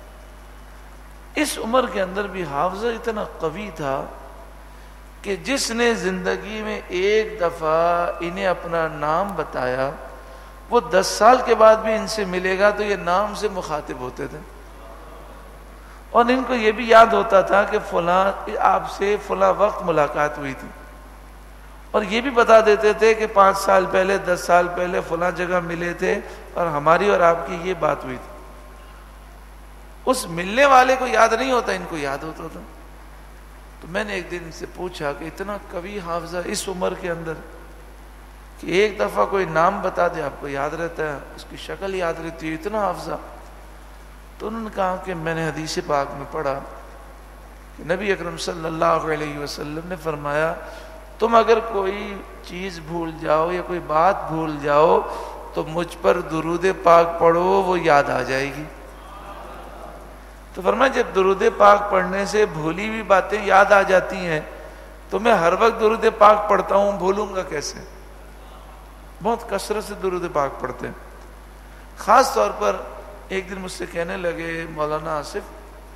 اس عمر کے اندر بھی حافظہ اتنا قوی تھا کہ جس نے زندگی میں ایک دفعہ انہیں اپنا نام بتایا، وہ 10 سال کے بعد بھی ان سے ملے گا تو یہ نام سے مخاطب ہوتے تھے، اور ان کو یہ بھی یاد ہوتا تھا کہ فلاں آپ سے فلاں وقت ملاقات ہوئی تھی، اور یہ بھی بتا دیتے تھے کہ 5 سال پہلے 10 سال پہلے فلاں جگہ ملے تھے اور ہماری اور آپ کی یہ بات ہوئی تھی۔ اس ملنے والے کو یاد نہیں ہوتا، ان کو یاد ہوتا تھا۔ تو میں نے ایک دن ان سے پوچھا کہ اتنا قوی حافظہ اس عمر کے اندر کہ ایک دفعہ کوئی نام بتا دے آپ کو یاد رہتا ہے، اس کی شکل یاد رہتی ہے، اتنا حافظہ؟ تو انہوں نے کہا کہ میں نے حدیث پاک میں پڑھا کہ نبی اکرم صلی اللہ علیہ وسلم نے فرمایا تم اگر کوئی چیز بھول جاؤ یا کوئی بات بھول جاؤ تو مجھ پر درود پاک پڑھو، وہ یاد آ جائے گی۔ تو فرمایا جب درود پاک پڑھنے سے بھولی ہوئی باتیں یاد آ جاتی ہیں تو میں ہر وقت درود پاک پڑھتا ہوں، بھولوں گا کیسے؟ بہت کثرت سے درود پاک پڑھتے ہیں۔ خاص طور پر ایک دن مجھ سے کہنے لگے مولانا آصف،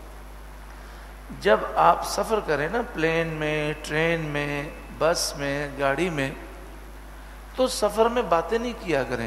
جب آپ سفر کریں نا پلین میں، ٹرین میں، بس میں، گاڑی میں، تو سفر میں باتیں نہیں کیا کریں،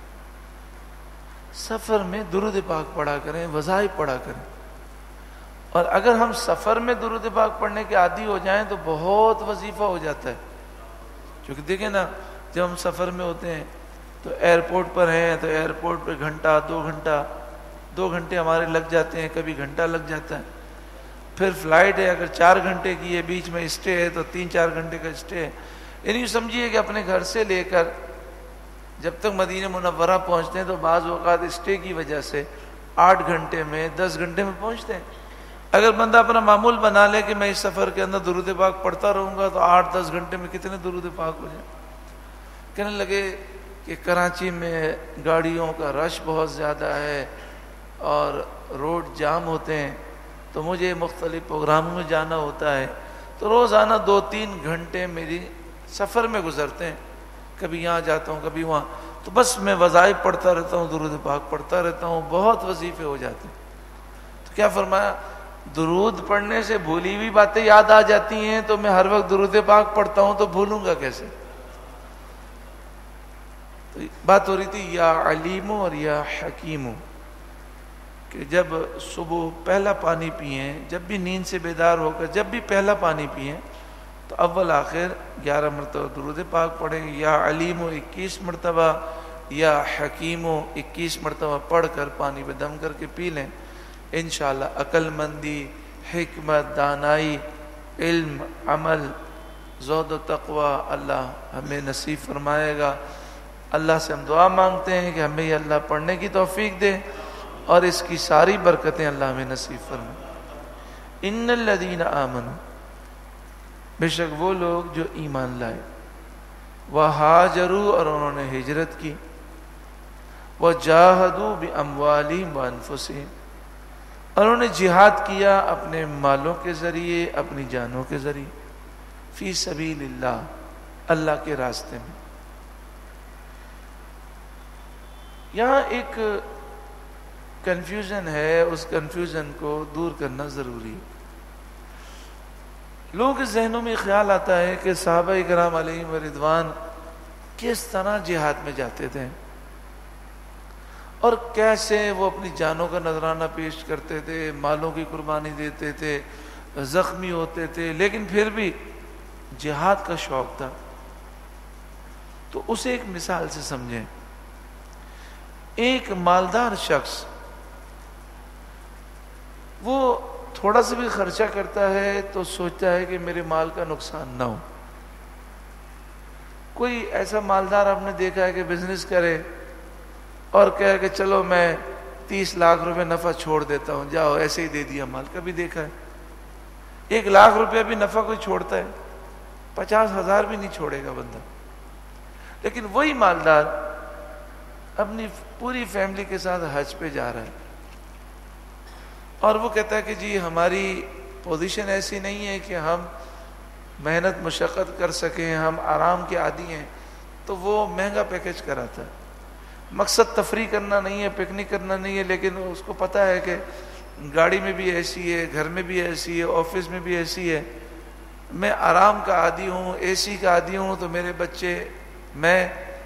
سفر میں درود پاک پڑھا کریں، وظائف پڑھا کریں۔ اور اگر ہم سفر میں درود پاک پڑھنے کے عادی ہو جائیں تو بہت وظیفہ ہو جاتا ہے، کیونکہ دیکھیں نا جب ہم سفر میں ہوتے ہیں تو ایئرپورٹ پر ہیں تو ایئرپورٹ پہ گھنٹہ 2 گھنٹے ہمارے لگ جاتے ہیں، کبھی گھنٹہ لگ جاتا ہے۔ پھر فلائٹ ہے اگر 4 گھنٹے کی ہے، بیچ میں اسٹے ہے تو 3-4 گھنٹے کا اسٹے ہے۔ یعنی سمجھیے کہ اپنے گھر سے لے کر جب تک مدینہ منورہ پہنچتے ہیں تو بعض اوقات اسٹے کی وجہ سے 8 گھنٹے میں 10 گھنٹے میں پہنچتے ہیں۔ اگر بندہ اپنا معمول بنا لے کہ میں اس سفر کے اندر درود پاک پڑھتا رہوں گا تو 8-10 گھنٹے میں کتنے درود پاک ہو جائیں۔ کہنے لگے کہ کراچی میں گاڑیوں کا رش بہت زیادہ ہے اور روڈ جام ہوتے ہیں، تو مجھے مختلف پروگراموں میں جانا ہوتا ہے، تو روزانہ 2-3 گھنٹے میری سفر میں گزرتے ہیں، کبھی یہاں جاتا ہوں کبھی وہاں، تو بس میں وظائف پڑھتا رہتا ہوں، درود پاک پڑھتا رہتا ہوں، بہت وظیفے ہو جاتے ہیں۔ تو کیا فرمایا؟ درود پڑھنے سے بھولی ہوئی باتیں یاد آ جاتی ہیں، تو میں ہر وقت درود پاک پڑھتا ہوں تو بھولوں گا کیسے؟ تو بات ہو رہی تھی یا علیم اور یا حکیم، کہ جب صبح پہلا پانی پئیں، جب بھی نیند سے بیدار ہو کر جب بھی پہلا پانی پئیں تو اول آخر 11 مرتبہ درود پاک پڑھیں، یا علیم 21 مرتبہ، یا حکیم 21 مرتبہ پڑھ کر پانی پہ دم کر کے پی لیں۔ انشاءاللہ عقل مندی، حکمت، دانائی، علم، عمل، زہد و تقوی اللہ ہمیں نصیب فرمائے گا۔ اللہ سے ہم دعا مانگتے ہیں کہ ہمیں یہ اللہ پڑھنے کی توفیق دے اور اس کی ساری برکتیں اللہ ہمیں نصیب فرمائے۔ ان الذین آمنوا، بے شک وہ لوگ جو ایمان لائے، وہاجروا اور انہوں نے ہجرت کی، وجاہدوا باموالہم وانفسہم اور انہوں نے جہاد کیا اپنے مالوں کے ذریعے، اپنی جانوں کے ذریعے، فی سبیل اللہ، اللہ کے راستے میں۔ یہاں ایک کنفیوژن ہے، اس کنفیوژن کو دور کرنا ضروری ہے۔ لوگوں کے ذہنوں میں خیال آتا ہے کہ صحابہ کرام علیہم رضوان کس طرح جہاد میں جاتے تھے اور کیسے وہ اپنی جانوں کا نذرانہ پیش کرتے تھے، مالوں کی قربانی دیتے تھے، زخمی ہوتے تھے، لیکن پھر بھی جہاد کا شوق تھا۔ تو اسے ایک مثال سے سمجھیں۔ ایک مالدار شخص وہ تھوڑا سا بھی خرچہ کرتا ہے تو سوچتا ہے کہ میرے مال کا نقصان نہ ہو۔ کوئی ایسا مالدار آپ نے دیکھا ہے کہ بزنس کرے اور کہے کہ چلو میں 30 لاکھ روپے نفع چھوڑ دیتا ہوں، جاؤ ایسے ہی دے دیا مال؟ کبھی دیکھا ہے؟ 1 لاکھ روپے بھی نفع کوئی چھوڑتا ہے؟ 50,000 بھی نہیں چھوڑے گا بندہ۔ لیکن وہی مالدار اپنی پوری فیملی کے ساتھ حج پہ جا رہا ہے اور وہ کہتا ہے کہ جی ہماری پوزیشن ایسی نہیں ہے کہ ہم محنت مشقت کر سکیں، ہم آرام کے عادی ہیں، تو وہ مہنگا پیکج کراتا ہے۔ مقصد تفریح کرنا نہیں ہے، پکنک کرنا نہیں ہے، لیکن اس کو پتہ ہے کہ گاڑی میں بھی ایسی ہے، گھر میں بھی ایسی ہے، آفس میں بھی ایسی ہے، میں آرام کا عادی ہوں، اے سی کا عادی ہوں، تو میرے بچے میں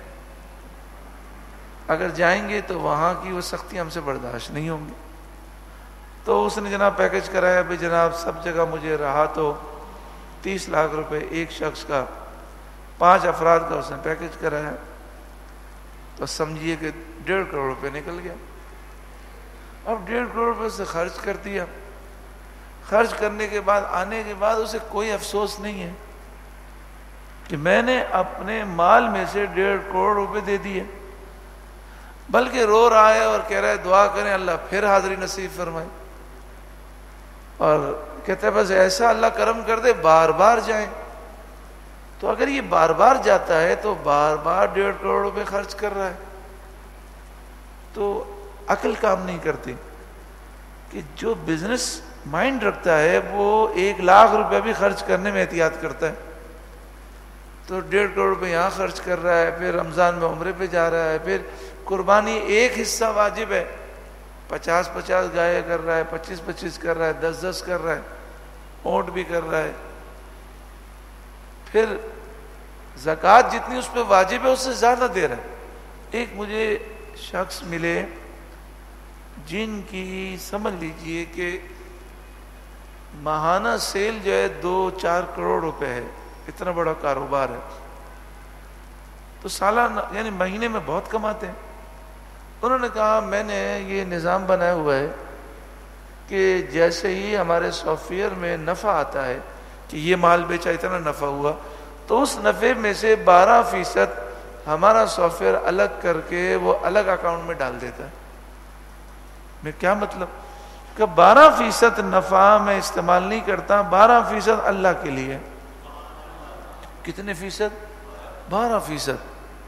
اگر جائیں گے تو وہاں کی وہ سختی ہم سے برداشت نہیں ہوں گی۔ تو اس نے جناب پیکج کرایا، بھی جناب سب جگہ مجھے رہا تو 30 لاکھ روپے ایک شخص کا، 5 افراد کا اس نے پیکج کرایا، تو سمجھیے کہ 1.5 کروڑ روپے نکل گیا۔ اب 1.5 کروڑ روپے سے خرچ کر دیا، خرچ کرنے کے بعد آنے کے بعد اسے کوئی افسوس نہیں ہے کہ میں نے اپنے مال میں سے 1.5 کروڑ روپے دے دیے، بلکہ رو رہا ہے اور کہہ رہا ہے دعا کریں اللہ پھر حاضری نصیب فرمائے، اور کہتا ہے بس ایسا اللہ کرم کر دے بار بار جائیں۔ تو اگر یہ بار بار جاتا ہے تو بار بار 1.5 کروڑ روپے خرچ کر رہا ہے، تو عقل کام نہیں کرتی کہ جو بزنس مائنڈ رکھتا ہے وہ 1 لاکھ روپے بھی خرچ کرنے میں احتیاط کرتا ہے۔ تو 1.5 کروڑ روپے یہاں خرچ کر رہا ہے، پھر رمضان میں عمرے پہ جا رہا ہے، پھر قربانی ایک حصہ واجب ہے، 50-50 گائے کر رہا ہے، 25-25 کر رہا ہے، 10-10 کر رہا ہے، اونٹ بھی کر رہا ہے، پھر زکوٰۃ جتنی اس پہ واجب ہے اس سے زیادہ دے رہا ہے۔ ایک مجھے شخص ملے جن کی سمجھ لیجئے کہ ماہانہ سیل جو ہے 2-4 کروڑ روپے ہے، اتنا بڑا کاروبار ہے، تو سالانہ یعنی مہینے میں بہت کماتے ہیں۔ انہوں نے کہا میں نے یہ نظام بنایا ہوا ہے کہ جیسے ہی ہمارے سافٹ ویئر میں نفع آتا ہے کہ یہ مال بیچا اتنا نفع ہوا، تو اس نفع میں سے 12% ہمارا سافٹ ویئر الگ کر کے وہ الگ اکاؤنٹ میں ڈال دیتا ہے۔ میں کیا مطلب کہ 12% نفع میں استعمال نہیں کرتا، 12% اللہ کے لیے۔ کتنے فیصد؟ 12%۔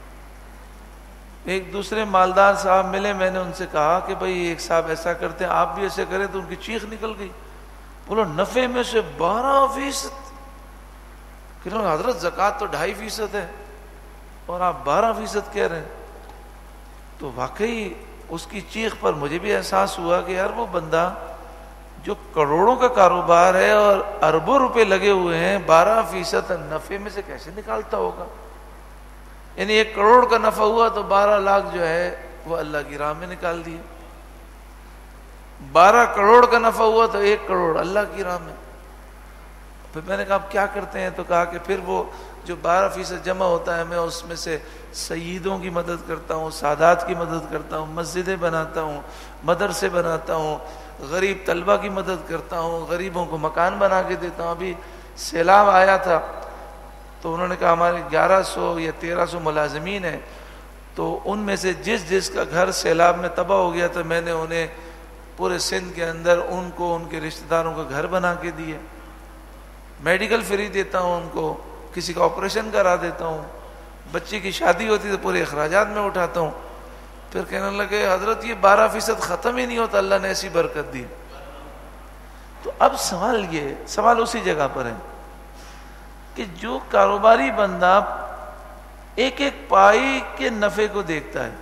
ایک دوسرے مالدار صاحب ملے، میں نے ان سے کہا کہ بھئی ایک صاحب ایسا کرتے ہیں، آپ بھی ایسے کریں، تو ان کی چیخ نکل گئی، بولو نفع میں سے 12%؟ کہ حضرت زکوٰۃ تو 2.5% ہے اور آپ 12% کہہ رہے ہیں۔ تو واقعی اس کی چیخ پر مجھے بھی احساس ہوا کہ یار وہ بندہ جو کروڑوں کا کاروبار ہے اور اربوں روپے لگے ہوئے ہیں، 12% نفع میں سے کیسے نکالتا ہوگا؟ یعنی 1 کروڑ کا نفع ہوا تو 12 لاکھ جو ہے وہ اللہ کی راہ میں نکال دیے. 12 کروڑ کا نفع ہوا تو 1 کروڑ اللہ کی راہ میں. پھر میں نے کہا آپ کیا کرتے ہیں؟ تو کہا کہ پھر وہ جو 12% جمع ہوتا ہے میں اس میں سے سیدوں کی مدد کرتا ہوں، سادات کی مدد کرتا ہوں، مسجدیں بناتا ہوں، مدرسے بناتا ہوں، غریب طلبہ کی مدد کرتا ہوں، غریبوں کو مکان بنا کے دیتا ہوں. ابھی سیلاب آیا تھا تو انہوں نے کہا ہمارے 1100 یا 1300 ملازمین ہیں، تو ان میں سے جس کا گھر سیلاب میں تباہ ہو گیا تو میں نے انہیں پورے سندھ کے اندر ان کو ان کے رشتہ داروں کا گھر بنا کے دیے. میڈیکل فری دیتا ہوں ان کو، کسی کا آپریشن کرا دیتا ہوں، بچی کی شادی ہوتی تو پورے اخراجات میں اٹھاتا ہوں. پھر کہنے لگے حضرت یہ 12% ختم ہی نہیں ہوتا، اللہ نے ایسی برکت دی. تو اب سوال اسی جگہ پر ہے کہ جو کاروباری بندہ ایک پائی کے نفع کو دیکھتا ہے،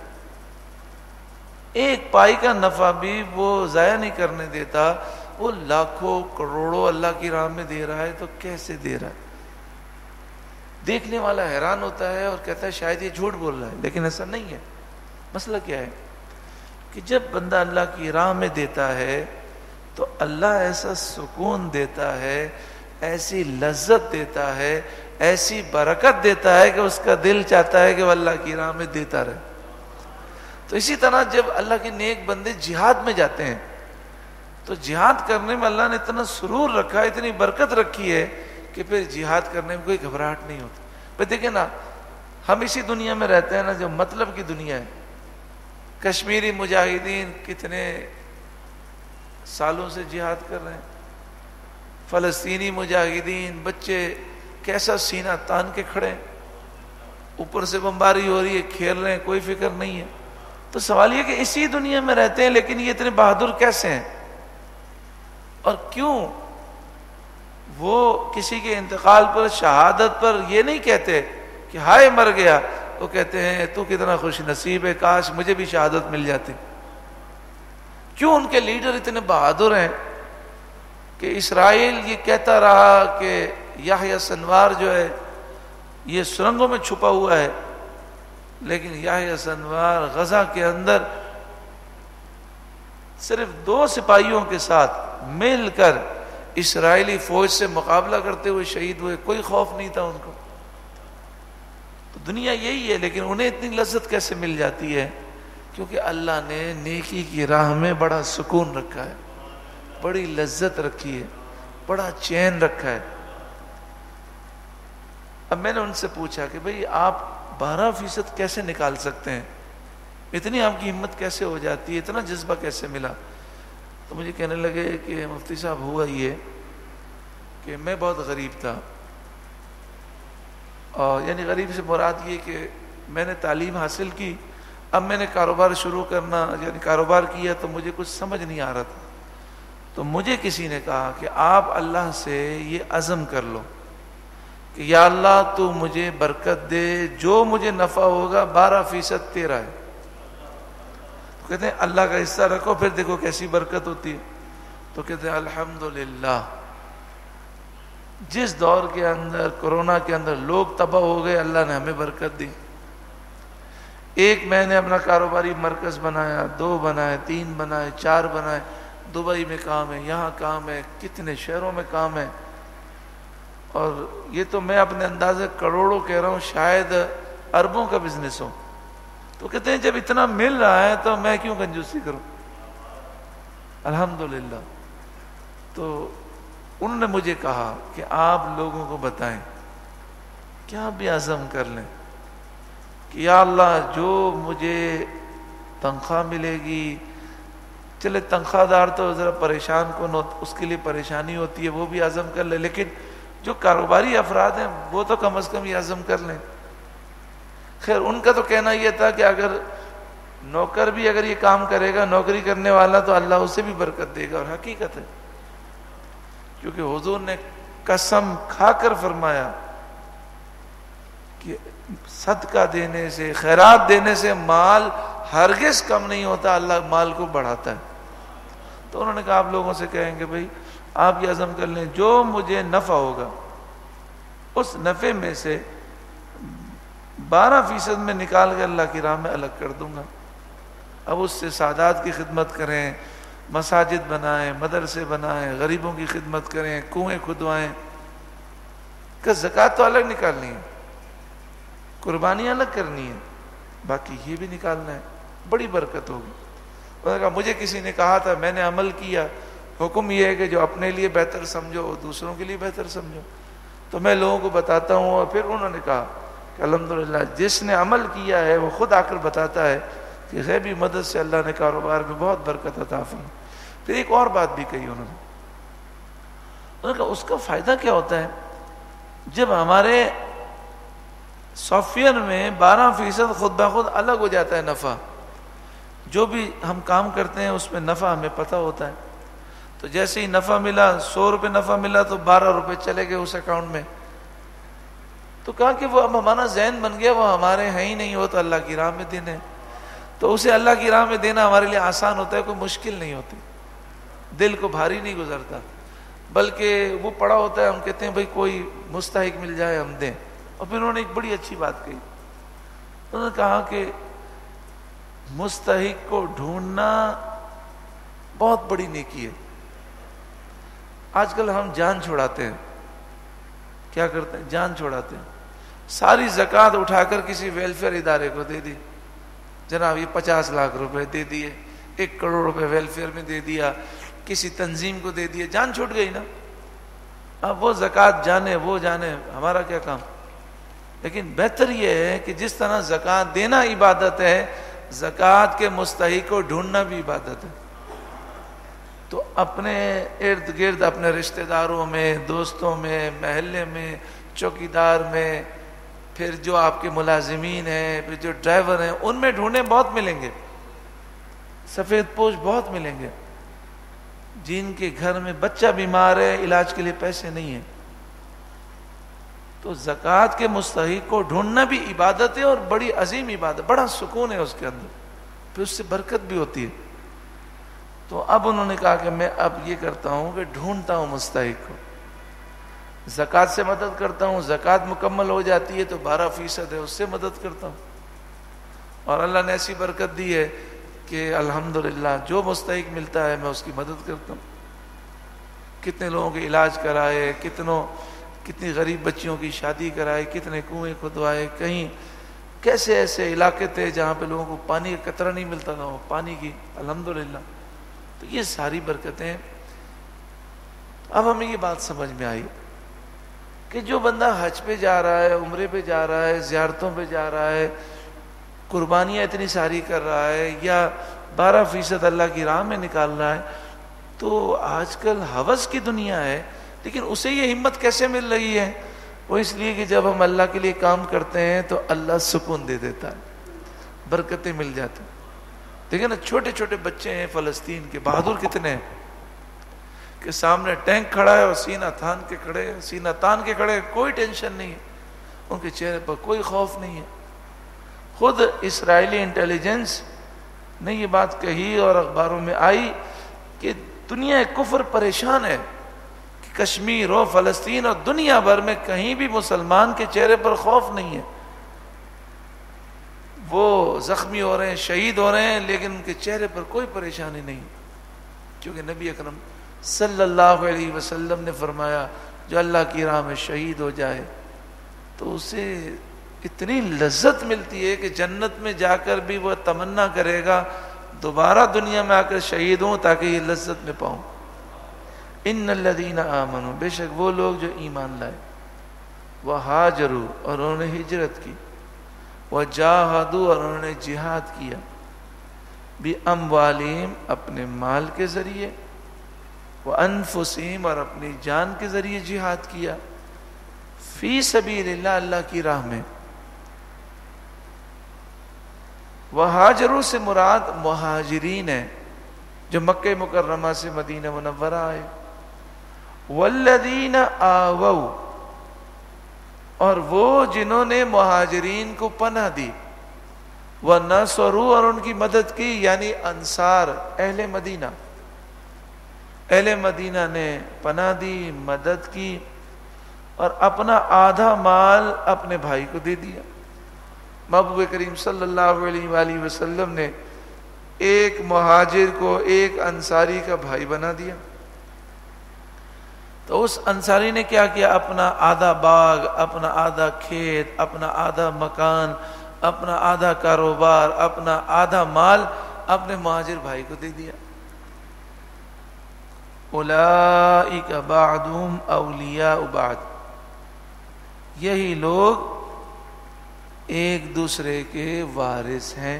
ایک پائی کا نفع بھی وہ ضائع نہیں کرنے دیتا، وہ لاکھوں کروڑوں اللہ کی راہ میں دے رہا ہے تو کیسے دے رہا ہے؟ دیکھنے والا حیران ہوتا ہے اور کہتا ہے شاید یہ جھوٹ بول رہا ہے، لیکن ایسا نہیں ہے. مسئلہ کیا ہے کہ جب بندہ اللہ کی راہ میں دیتا ہے تو اللہ ایسا سکون دیتا ہے، ایسی لذت دیتا ہے، ایسی برکت دیتا ہے کہ اس کا دل چاہتا ہے کہ وہ اللہ کی راہ میں دیتا رہے. تو اسی طرح جب اللہ کے نیک بندے جہاد میں جاتے ہیں تو جہاد کرنے میں اللہ نے اتنا سرور رکھا ہے، اتنی برکت رکھی ہے کہ پھر جہاد کرنے میں کوئی گھبراہٹ نہیں ہوتی. پھر دیکھیں نا، ہم اسی دنیا میں رہتے ہیں نا جو مطلب کی دنیا ہے. کشمیری مجاہدین کتنے سالوں سے جہاد کر رہے ہیں، فلسطینی مجاہدین بچے کیسا سینہ تان کے کھڑے ہیں، اوپر سے بمباری ہو رہی ہے، کھیل رہے ہیں، کوئی فکر نہیں ہے. تو سوال یہ کہ اسی دنیا میں رہتے ہیں لیکن یہ اتنے بہادر کیسے ہیں؟ اور کیوں وہ کسی کے انتقال پر، شہادت پر یہ نہیں کہتے کہ ہائے مر گیا، وہ کہتے ہیں تو کتنا خوش نصیب ہے، کاش مجھے بھی شہادت مل جاتی. کیوں ان کے لیڈر اتنے بہادر ہیں کہ اسرائیل یہ کہتا رہا کہ یحییٰ سنوار جو ہے یہ سرنگوں میں چھپا ہوا ہے، لیکن یحییٰ سنوار غزہ کے اندر صرف 2 سپاہیوں کے ساتھ مل کر اسرائیلی فوج سے مقابلہ کرتے ہوئے شہید ہوئے، کوئی خوف نہیں تھا ان کو. تو دنیا یہی ہے، لیکن انہیں اتنی لذت کیسے مل جاتی ہے؟ کیونکہ اللہ نے نیکی کی راہ میں بڑا سکون رکھا ہے، بڑی لذت رکھی ہے، بڑا چین رکھا ہے. اب میں نے ان سے پوچھا کہ بھئی آپ 12% کیسے نکال سکتے ہیں؟ اتنی آپ کی ہمت کیسے ہو جاتی ہے؟ اتنا جذبہ کیسے ملا؟ تو مجھے کہنے لگے کہ مفتی صاحب ہوا یہ کہ میں بہت غریب تھا، اور یعنی غریب سے مراد یہ کہ میں نے تعلیم حاصل کی، اب میں نے کاروبار شروع کرنا یعنی کاروبار کیا تو مجھے کچھ سمجھ نہیں آ رہا تھا. تو مجھے کسی نے کہا کہ آپ اللہ سے یہ عزم کر لو کہ یا اللہ تو مجھے برکت دے، جو مجھے نفع ہوگا 12% تیرا ہے. کہتے ہیں اللہ کا حصہ رکھو، پھر دیکھو کیسی برکت ہوتی ہے. تو کہتے ہیں الحمدللہ جس دور کے اندر کورونا کے اندر لوگ تباہ ہو گئے، اللہ نے ہمیں برکت دی. ایک میں نے اپنا کاروباری مرکز بنایا، 2 بنائے، 3 بنائے، 4 بنائے. دبئی میں کام ہے، یہاں کام ہے، کتنے شہروں میں کام ہے. اور یہ تو میں اپنے اندازے کروڑوں کہہ رہا ہوں، شاید اربوں کا بزنس ہو. تو کہتے ہیں جب اتنا مل رہا ہے تو میں کیوں کنجوسی کروں؟ الحمدللہ. تو انہوں نے مجھے کہا کہ آپ لوگوں کو بتائیں کہ آپ بھی عزم کر لیں کہ یا اللہ جو مجھے تنخواہ ملے گی، چلے تنخواہ دار تو ذرا پریشان کن اس کے لیے پریشانی ہوتی ہے، وہ بھی عزم کر لے، لیکن جو کاروباری افراد ہیں وہ تو کم از کم یہ عزم کر لیں. خیر ان کا تو کہنا یہ تھا کہ اگر نوکر بھی اگر یہ کام کرے گا، نوکری کرنے والا، تو اللہ اسے بھی برکت دے گا. اور حقیقت ہے، کیونکہ حضور نے قسم کھا کر فرمایا کہ صدقہ دینے سے، خیرات دینے سے مال ہرگز کم نہیں ہوتا، اللہ مال کو بڑھاتا ہے. تو انہوں نے کہا آپ لوگوں سے کہیں کہ بھئی آپ یہ عزم کر لیں جو مجھے نفع ہوگا اس نفع میں سے 12% میں نکال کے اللہ کی راہ میں الگ کر دوں گا. اب اس سے سادات کی خدمت کریں، مساجد بنائیں، مدرسے بنائیں، غریبوں کی خدمت کریں، کنویں کھدوائیں. کہ زکوٰۃ تو الگ نکالنی ہے، قربانی الگ کرنی ہے، باقی یہ بھی نکالنا ہے، بڑی برکت ہوگی. انہوں نے کہا مجھے کسی نے کہا تھا، میں نے عمل کیا، حکم یہ ہے کہ جو اپنے لیے بہتر سمجھو دوسروں کے لیے بہتر سمجھو. تو میں لوگوں کو بتاتا ہوں. اور پھر انہوں نے کہا کہ الحمدللہ جس نے عمل کیا ہے وہ خود آ کر بتاتا ہے کہ غیبی مدد سے اللہ نے کاروبار میں بہت برکت عطا فرمائی. پھر ایک اور بات بھی کہی انہوں نے کہا اس کا فائدہ کیا ہوتا ہے جب ہمارے سافٹ ویئر میں 12% خود بخود الگ ہو جاتا ہے نفع. جو بھی ہم کام کرتے ہیں اس میں نفع ہمیں پتہ ہوتا ہے. تو جیسے ہی نفع ملا، 100 روپے نفع ملا تو 12 روپے چلے گئے اس اکاؤنٹ میں. تو کہا کہ وہ اب ہمارا ذہن بن گیا وہ ہمارے ہیں ہی نہیں، ہو تو اللہ کی راہ میں دینے. تو اسے اللہ کی راہ میں دینا ہمارے لیے آسان ہوتا ہے، کوئی مشکل نہیں ہوتی، دل کو بھاری نہیں گزرتا، بلکہ وہ پڑا ہوتا ہے. ہم کہتے ہیں بھئی کوئی مستحق مل جائے ہم دیں. اور پھر انہوں نے ایک بڑی اچھی بات کہی. انہوں نے کہا کہ مستحق کو ڈھونڈنا بہت بڑی نیکی ہے. آج کل ہم جان چھوڑاتے ہیں. کیا کرتے ہیں؟ جان چھوڑاتے ہیں. ساری زکوٰۃ اٹھا کر کسی ویلفیئر ادارے کو دے دی. جناب یہ 50 لاکھ روپے دے دیے، 1 کروڑ روپے ویلفیئر میں دے دیا، کسی تنظیم کو دے دیا، جان چھوٹ گئی نا. اب وہ زکوٰۃ جانے وہ جانے، ہمارا کیا کام. لیکن بہتر یہ ہے کہ جس طرح زکوٰۃ دینا عبادت ہے، زکوٰۃ کے مستحق کو ڈھونڈنا بھی عبادت ہے. تو اپنے ارد گرد اپنے رشتہ داروں میں، دوستوں میں، محلے میں، چوکیدار میں، پھر جو آپ کے ملازمین ہیں، پھر جو ڈرائیور ہیں، ان میں ڈھونڈے بہت ملیں گے. سفید پوش بہت ملیں گے جن کے گھر میں بچہ بیمار ہے، علاج کے لیے پیسے نہیں ہیں. تو زکوٰۃ کے مستحق کو ڈھونڈنا بھی عبادت ہے اور بڑی عظیم عبادت، بڑا سکون ہے اس کے اندر، پھر اس سے برکت بھی ہوتی ہے. تو اب انہوں نے کہا کہ میں اب یہ کرتا ہوں کہ ڈھونڈتا ہوں مستحق کو، زکوٰۃ سے مدد کرتا ہوں. زکوٰۃ مکمل ہو جاتی ہے تو 12% ہے، اس سے مدد کرتا ہوں. اور اللہ نے ایسی برکت دی ہے کہ الحمدللہ جو مستحق ملتا ہے میں اس کی مدد کرتا ہوں. کتنے لوگوں کے علاج کرائے، کتنی غریب بچیوں کی شادی کرائے، کتنے کنویں کھدوائے. کہیں کیسے ایسے علاقے تھے جہاں پہ لوگوں کو پانی کا قطرہ نہیں ملتا تھا، پانی کی الحمدللہ. تو یہ ساری برکتیں. اب ہمیں یہ بات سمجھ میں آئی کہ جو بندہ حج پہ جا رہا ہے، عمرے پہ جا رہا ہے، زیارتوں پہ جا رہا ہے، قربانیاں اتنی ساری کر رہا ہے، یا 12% اللہ کی راہ میں نکال رہا ہے، تو آج کل ہوس کی دنیا ہے. لیکن اسے یہ ہمت کیسے مل رہی ہے؟ وہ اس لیے کہ جب ہم اللہ کے لیے کام کرتے ہیں تو اللہ سکون دے دیتا ہے، برکتیں مل جاتی ہیں. دیکھیں نا چھوٹے چھوٹے بچے ہیں فلسطین کے، بہادر کتنے ہیں کہ سامنے ٹینک کھڑا ہے اور سینہ تان کے کھڑے، کوئی ٹینشن نہیں ہے، ان کے چہرے پر کوئی خوف نہیں ہے. خود اسرائیلی انٹیلیجنس نے یہ بات کہی اور اخباروں میں آئی کہ دنیا کفر پریشان ہے کہ کشمیر ہو، فلسطین اور دنیا بھر میں کہیں بھی مسلمان کے چہرے پر خوف نہیں ہے. وہ زخمی ہو رہے ہیں، شہید ہو رہے ہیں، لیکن ان کے چہرے پر کوئی پریشانی نہیں، کیونکہ نبی اکرم صلی اللہ علیہ وسلم نے فرمایا جو اللہ کی راہ میں شہید ہو جائے تو اسے اتنی لذت ملتی ہے کہ جنت میں جا کر بھی وہ تمنا کرے گا دوبارہ دنیا میں آ کر شہید ہوں تاکہ یہ لذت میں پاؤں. ان الذین آمنوا، بے شک وہ لوگ جو ایمان لائے، وہاجروا اور انہوں نے ہجرت کی، وجاہدوا اور انہوں نے جہاد کیا، باموالہم اپنے مال کے ذریعے، وانفسہم اور اپنی جان کے ذریعے جہاد کیا، فی سبیل اللہ اللہ کی راہ میں. وہاجروا سے مراد مہاجرین ہیں جو مکہ مکرمہ سے مدینہ منورہ آئے. والذین آووا اور وہ جنہوں نے مہاجرین کو پناہ دی، ونصروا اور ان کی مدد کی، یعنی انصار اہل مدینہ. اہل مدینہ نے پناہ دی، مدد کی، اور اپنا آدھا مال اپنے بھائی کو دے دیا۔ محبوب کریم صلی اللہ علیہ وآلہ وسلم نے ایک مہاجر کو ایک انصاری کا بھائی بنا دیا۔ تو اس انصاری نے کیا کیا؟ اپنا آدھا باغ، اپنا آدھا کھیت، اپنا آدھا مکان، اپنا آدھا کاروبار، اپنا آدھا مال اپنے مہاجر بھائی کو دے دیا۔ اولئک بعضهم اولیاء بعض، یہی لوگ ایک دوسرے کے وارث ہیں۔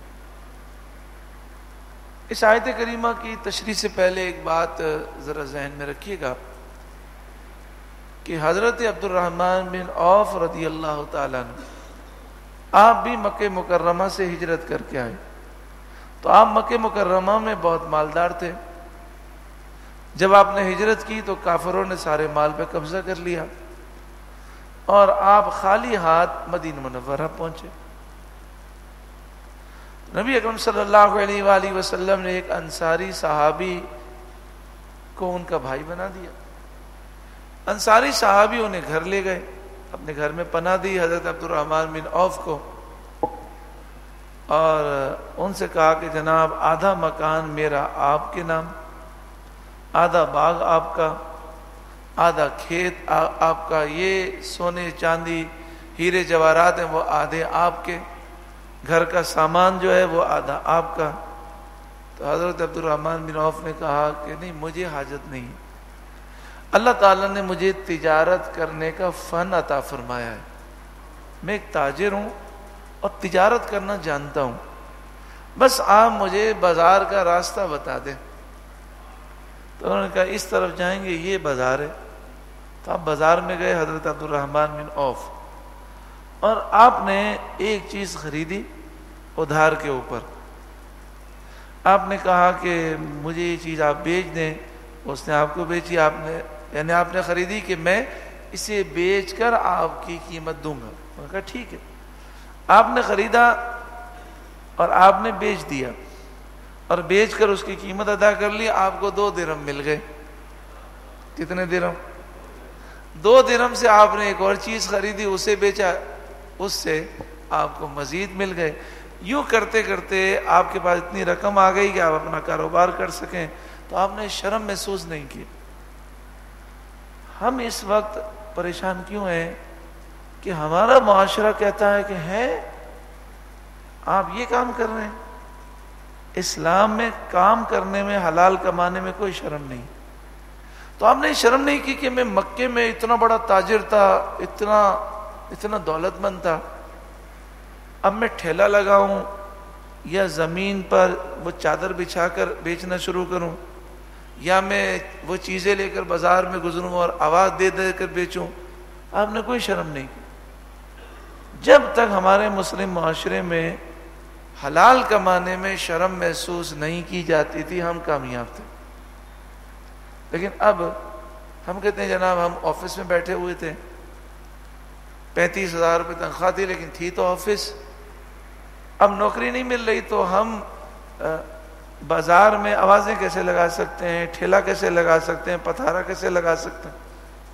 اس آیت کریمہ کی تشریح سے پہلے ایک بات ذرا ذہن میں رکھیے گا کہ حضرت عبد الرحمن بن عوف رضی اللہ تعالیٰ عنہ، آپ بھی مکہ مکرمہ سے ہجرت کر کے آئے، تو آپ مکہ مکرمہ میں بہت مالدار تھے۔ جب آپ نے ہجرت کی تو کافروں نے سارے مال پہ قبضہ کر لیا اور آپ خالی ہاتھ مدینہ منورہ پہنچے۔ نبی اکرم صلی اللہ علیہ وآلہ وسلم نے ایک انصاری صحابی کو ان کا بھائی بنا دیا۔ انصاری صحابی انہیں گھر لے گئے، اپنے گھر میں پناہ دی حضرت عبد الرحمن بن عوف کو، اور ان سے کہا کہ جناب آدھا مکان میرا آپ کے نام، آدھا باغ آپ کا، آدھا کھیت آپ کا، یہ سونے چاندی ہیرے جواہرات ہیں وہ آدھے آپ کے، گھر کا سامان جو ہے وہ آدھا آپ کا۔ تو حضرت عبد الرحمن بن عوف نے کہا کہ نہیں، مجھے حاجت نہیں، اللہ تعالیٰ نے مجھے تجارت کرنے کا فن عطا فرمایا ہے، میں ایک تاجر ہوں اور تجارت کرنا جانتا ہوں، بس آپ مجھے بازار کا راستہ بتا دیں۔ تو انہوں نے کہا اس طرف جائیں گے، یہ بازار ہے۔ تو آپ بازار میں گئے حضرت عبد الرحمن بن عوف، اور آپ نے ایک چیز خریدی ادھار کے اوپر۔ آپ نے کہا کہ مجھے یہ چیز آپ بیچ دیں، اس نے آپ کو بیچی، آپ نے خریدی کہ میں اسے بیچ کر آپ کی قیمت دوں گا۔ انہوں نے کہا ٹھیک ہے۔ آپ نے خریدا اور آپ نے بیچ دیا، اور بیچ کر اس کی قیمت ادا کر لی، آپ کو 2 درہم مل گئے۔ کتنے درہم؟ 2 درہم سے آپ نے ایک اور چیز خریدی، اسے بیچا، اس سے آپ کو مزید مل گئے۔ یوں کرتے کرتے آپ کے پاس اتنی رقم آ گئی کہ آپ اپنا کاروبار کر سکیں، تو آپ نے شرم محسوس نہیں کی۔ ہم اس وقت پریشان کیوں ہیں کہ ہمارا معاشرہ کہتا ہے کہ آپ یہ کام کر رہے ہیں؟ اسلام میں کام کرنے میں، حلال کمانے میں کوئی شرم نہیں۔ تو آپ نے شرم نہیں کی کہ میں مکے میں اتنا بڑا تاجر تھا، اتنا دولت مند تھا، اب میں ٹھیلا لگاؤں یا زمین پر وہ چادر بچھا کر بیچنا شروع کروں، یا میں وہ چیزیں لے کر بازار میں گزروں اور آواز دے دے کر بیچوں؟ آپ نے کوئی شرم نہیں کی۔ جب تک ہمارے مسلم معاشرے میں حلال کمانے میں شرم محسوس نہیں کی جاتی تھی، ہم کامیاب تھے۔ لیکن اب ہم کہتے ہیں جناب ہم آفس میں بیٹھے ہوئے تھے، 35,000 روپے تنخواہ تھی، لیکن تھی تو آفس، اب نوکری نہیں مل رہی، تو ہم بازار میں آوازیں کیسے لگا سکتے ہیں، ٹھیلا کیسے لگا سکتے ہیں، پتھارا کیسے لگا سکتے ہیں؟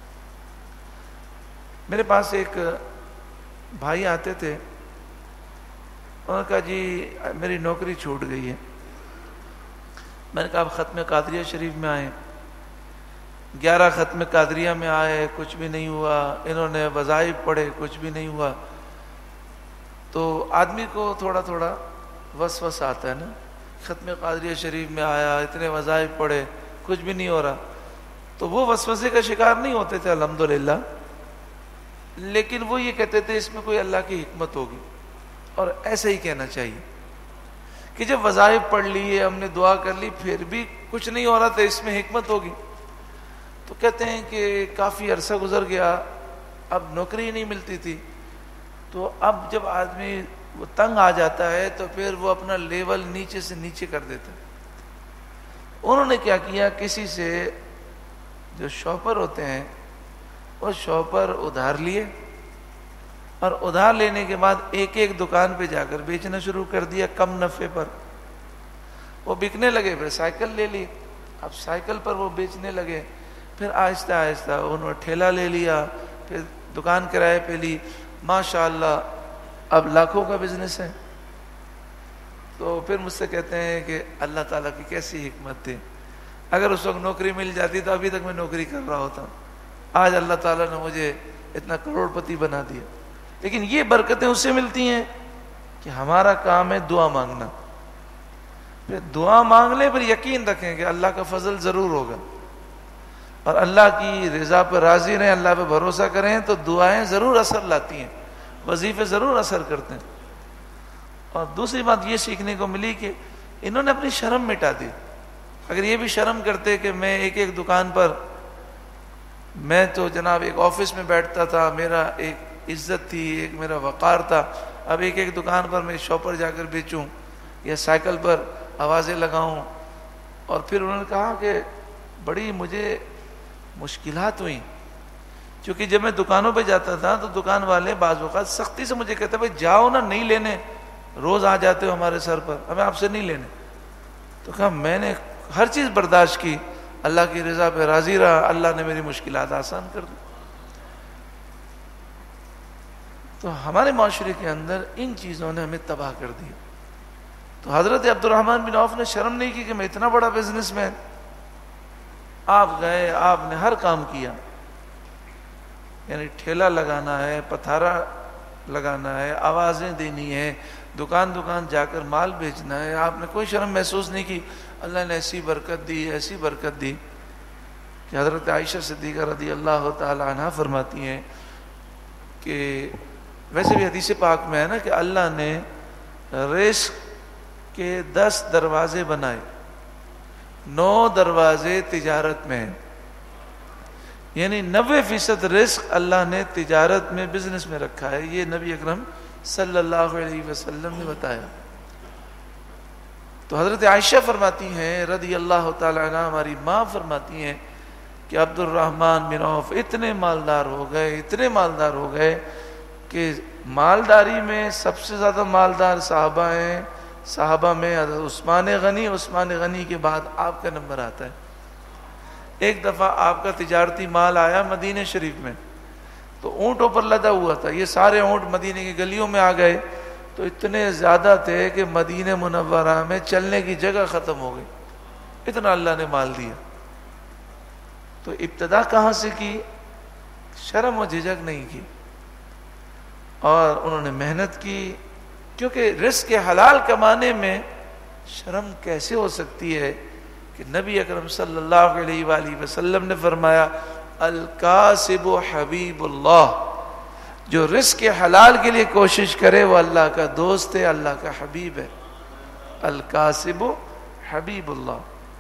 میرے پاس ایک بھائی آتے تھے، انہوں نے کہا جی میری نوکری چھوٹ گئی ہے۔ میں نے کہا آپ ختم قادریہ شریف میں آئے، 11 ختم قادریہ میں آئے، کچھ بھی نہیں ہوا، انہوں نے وظائف پڑھے، کچھ بھی نہیں ہوا۔ تو آدمی کو تھوڑا تھوڑا وسوسہ آتا ہے نا، ختم قادریہ شریف میں آیا، اتنے وظائف پڑھے، کچھ بھی نہیں ہو رہا، تو وہ وسوسے کا شکار نہیں ہوتے تھے الحمدللہ، لیکن وہ یہ کہتے تھے اس میں کوئی اللہ کی حکمت ہوگی، اور ایسا ہی کہنا چاہیے کہ جب وظائف پڑھ لیے، ہم نے دعا کر لی، پھر بھی کچھ نہیں ہو رہا تھا، اس میں حکمت ہوگی۔ تو کہتے ہیں کہ کافی عرصہ گزر گیا، اب نوکری ہی نہیں ملتی تھی، تو اب جب آدمی وہ تنگ آ جاتا ہے تو پھر وہ اپنا لیول نیچے سے نیچے کر دیتا ہے۔ انہوں نے کیا کیا، کسی سے جو شاپر ہوتے ہیں وہ شاپر ادھار لیے، اور ادھار لینے کے بعد ایک ایک دکان پہ جا کر بیچنا شروع کر دیا کم نفع پر۔ وہ بکنے لگے، پھر سائیکل لے لی، اب سائیکل پر وہ بیچنے لگے، پھر آہستہ آہستہ انہوں نے ٹھیلا لے لیا، پھر دکان کرائے پہ لی، ماشاءاللہ اب لاکھوں کا بزنس ہے۔ تو پھر مجھ سے کہتے ہیں کہ اللہ تعالیٰ کی کیسی حکمت تھی، اگر اس وقت نوکری مل جاتی تو ابھی تک میں نوکری کر رہا ہوتا، آج اللہ تعالیٰ نے مجھے اتنا کروڑ پتی بنا دیا۔ لیکن یہ برکتیں اس سے ملتی ہیں کہ ہمارا کام ہے دعا مانگنا، پھر دعا مانگ لیں، پھر یقین رکھیں کہ اللہ کا فضل ضرور ہوگا، اور اللہ کی رضا پر راضی رہیں، اللہ پہ بھروسہ کریں تو دعائیں ضرور اثر لاتی ہیں، وظیفے ضرور اثر کرتے ہیں۔ اور دوسری بات یہ سیکھنے کو ملی کہ انہوں نے اپنی شرم مٹا دی۔ اگر یہ بھی شرم کرتے کہ میں ایک ایک دکان پر، میں تو جناب ایک آفس میں بیٹھتا تھا، میرا ایک عزت تھی، ایک میرا وقار تھا، اب ایک ایک دکان پر میں شاپ پر جا کر بیچوں یا سائیکل پر آوازیں لگاؤں۔ اور پھر انہوں نے کہا کہ بڑی مجھے مشکلات ہوئیں، کیونکہ جب میں دکانوں پہ جاتا تھا تو دکان والے بعض اوقات سختی سے مجھے کہتے بھائی جاؤ نا، نہیں لینے، روز آ جاتے ہو ہمارے سر پر، ہمیں آپ سے نہیں لینے۔ تو کہا میں نے ہر چیز برداشت کی، اللہ کی رضا پہ راضی رہا، اللہ نے میری مشکلات آسان کر دی۔ تو ہمارے معاشرے کے اندر ان چیزوں نے ہمیں تباہ کر دیا۔ تو حضرت عبد الرحمن بن عوف نے شرم نہیں کی کہ میں اتنا بڑا بزنس مین، آپ گئے، آپ نے ہر کام کیا، یعنی ٹھیلا لگانا ہے، پتھارا لگانا ہے، آوازیں دینی ہے، دکان دکان جا کر مال بیچنا ہے، آپ نے کوئی شرم محسوس نہیں کی۔ اللہ نے ایسی برکت دی، ایسی برکت دی کہ حضرت عائشہ صدیقہ رضی اللہ تعالی عنہ فرماتی ہیں کہ ویسے بھی حدیث پاک میں ہے نا کہ اللہ نے رزق کے 10 دروازے بنائے، 9 دروازے تجارت میں ہیں، یعنی 90% رزق اللہ نے تجارت میں، بزنس میں رکھا ہے۔ یہ نبی اکرم صلی اللہ علیہ وسلم نے بتایا۔ تو حضرت عائشہ فرماتی ہیں رضی اللہ تعالی عنہ، ہماری ماں فرماتی ہیں کہ عبد الرحمن بن عوف اتنے مالدار ہو گئے، اتنے مالدار ہو گئے کہ مالداری میں سب سے زیادہ مالدار صحابہ ہیں، صحابہ میں حضرت عثمان غنی، عثمان غنی کے بعد آپ کا نمبر آتا ہے۔ ایک دفعہ آپ کا تجارتی مال آیا مدینہ شریف میں، تو اونٹوں پر لدا ہوا تھا، یہ سارے اونٹ مدینہ کی گلیوں میں آ گئے، تو اتنے زیادہ تھے کہ مدینہ منورہ میں چلنے کی جگہ ختم ہو گئی، اتنا اللہ نے مال دیا۔ تو ابتدا کہاں سے کی؟ شرم و جھجک نہیں کی، اور انہوں نے محنت کی، کیونکہ رزق حلال کمانے میں شرم کیسے ہو سکتی ہے کہ نبی اکرم صلی اللہ علیہ وآلہ وسلم نے فرمایا الکاسب حبیب اللہ، جو رزق حلال کے لیے کوشش کرے وہ اللہ کا دوست ہے، اللہ کا حبیب ہے۔ الکاسب حبیب اللہ۔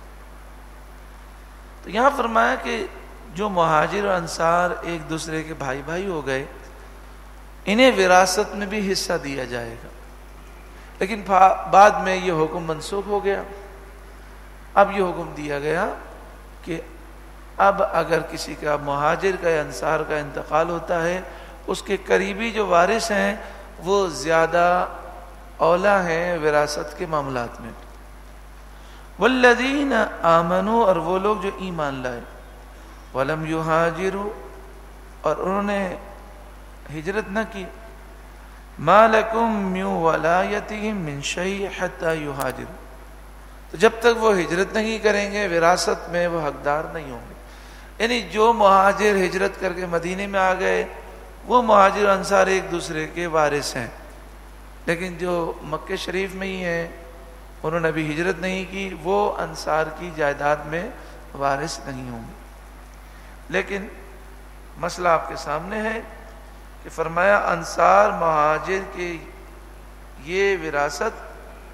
تو یہاں فرمایا کہ جو مہاجر اور انصار ایک دوسرے کے بھائی بھائی ہو گئے، انہیں وراثت میں بھی حصہ دیا جائے گا، لیکن بعد میں یہ حکم منسوخ ہو گیا۔ اب یہ حکم دیا گیا کہ اب اگر کسی کا مہاجر کا یا انصار کا انتقال ہوتا ہے، اس کے قریبی جو وارث ہیں وہ زیادہ اولا ہیں وراثت کے معاملات میں۔ والذین آمنوا، اور وہ لوگ جو ایمان لائے، ولم یہاجروا، اور انہوں نے ہجرت نہ کی، ما لکم من ولایتہم من شیء حتی یہاجروا، تو جب تک وہ ہجرت نہیں کریں گے وراثت میں وہ حقدار نہیں ہوں گے۔ یعنی جو مہاجر ہجرت کر کے مدینے میں آ گئے وہ مہاجر انصار ایک دوسرے کے وارث ہیں، لیکن جو مکہ شریف میں ہی ہیں انہوں نے ابھی ہجرت نہیں کی، وہ انصار کی جائیداد میں وارث نہیں ہوں گے۔ لیکن مسئلہ آپ کے سامنے ہے کہ فرمایا انصار مہاجر کے یہ وراثت،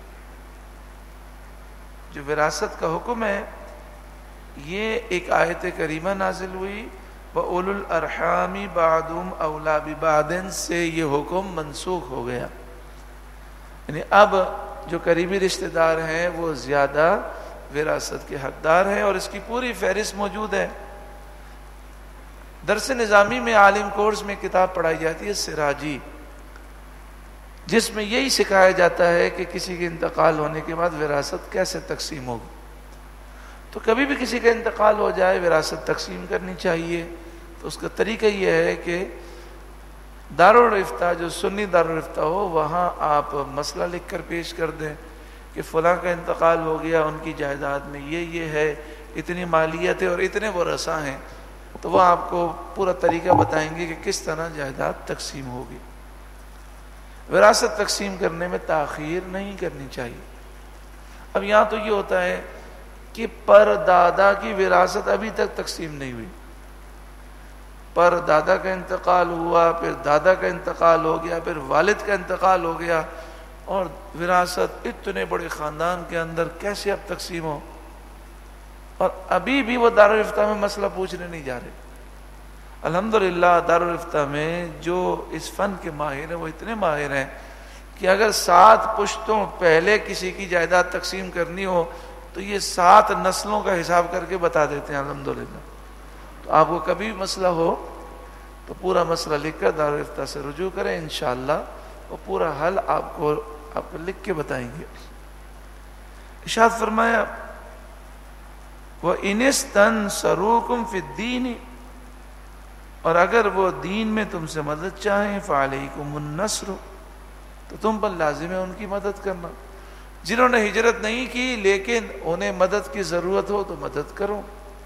جو وراثت کا حکم ہے، یہ ایک آیت کریمہ نازل ہوئی وَأُولُو الْأَرْحَامِ بَعْضُهُمْ أَوْلَىٰ بِبَعْضٍ سے یہ حکم منسوخ ہو گیا، یعنی اب جو قریبی رشتہ دار ہیں وہ زیادہ وراثت کے حقدار ہیں، اور اس کی پوری فہرست موجود ہے۔ درس نظامی میں عالم کورس میں کتاب پڑھائی جاتی ہے سراجی، جس میں یہی سکھایا جاتا ہے کہ کسی کے انتقال ہونے کے بعد وراثت کیسے تقسیم ہوگی۔ تو کبھی بھی کسی کا انتقال ہو جائے وراثت تقسیم کرنی چاہیے. تو اس کا طریقہ یہ ہے کہ دارالفتہ جو سنی دارالفتہ ہو وہاں آپ مسئلہ لکھ کر پیش کر دیں کہ فلاں کا انتقال ہو گیا, ان کی جائیداد میں یہ ہے, اتنی مالیت ہے اور اتنے ورثاء ہیں. تو وہ آپ کو پورا طریقہ بتائیں گے کہ کس طرح جائیداد تقسیم ہوگی. وراثت تقسیم کرنے میں تاخیر نہیں کرنی چاہیے. اب یہاں تو یہ ہوتا ہے کہ پر دادا کی وراثت ابھی تک تقسیم نہیں ہوئی, پر دادا کا انتقال ہوا, پھر دادا کا انتقال ہو گیا, پھر والد کا انتقال ہو گیا, اور وراثت اتنے بڑے خاندان کے اندر کیسے اب تقسیم ہو, اور ابھی بھی وہ دارالفتہ میں مسئلہ پوچھنے نہیں جا رہے. الحمدللہ دارالفتہ میں جو اس فن کے ماہر ہیں وہ اتنے ماہر ہیں کہ اگر 7 پشتوں پہلے کسی کی جائیداد تقسیم کرنی ہو تو یہ 7 نسلوں کا حساب کر کے بتا دیتے ہیں الحمدللہ. تو آپ کو کبھی مسئلہ ہو تو پورا مسئلہ لکھ کر دارالفتہ سے رجوع کریں, انشاءاللہ وہ پورا حل آپ کو لکھ کے بتائیں گے. ارشاد فرمایا وَإِنِ اسْتَنْصَرُوكُمْ فِي الدِّينِ, اور اگر وہ دین میں تم سے مدد چاہیں فَعَلَيْكُمُ النَّصْرُ, تو تم پر لازم ہے ان کی مدد کرنا. جنہوں نے ہجرت نہیں کی لیکن انہیں مدد کی ضرورت ہو تو مدد کرو.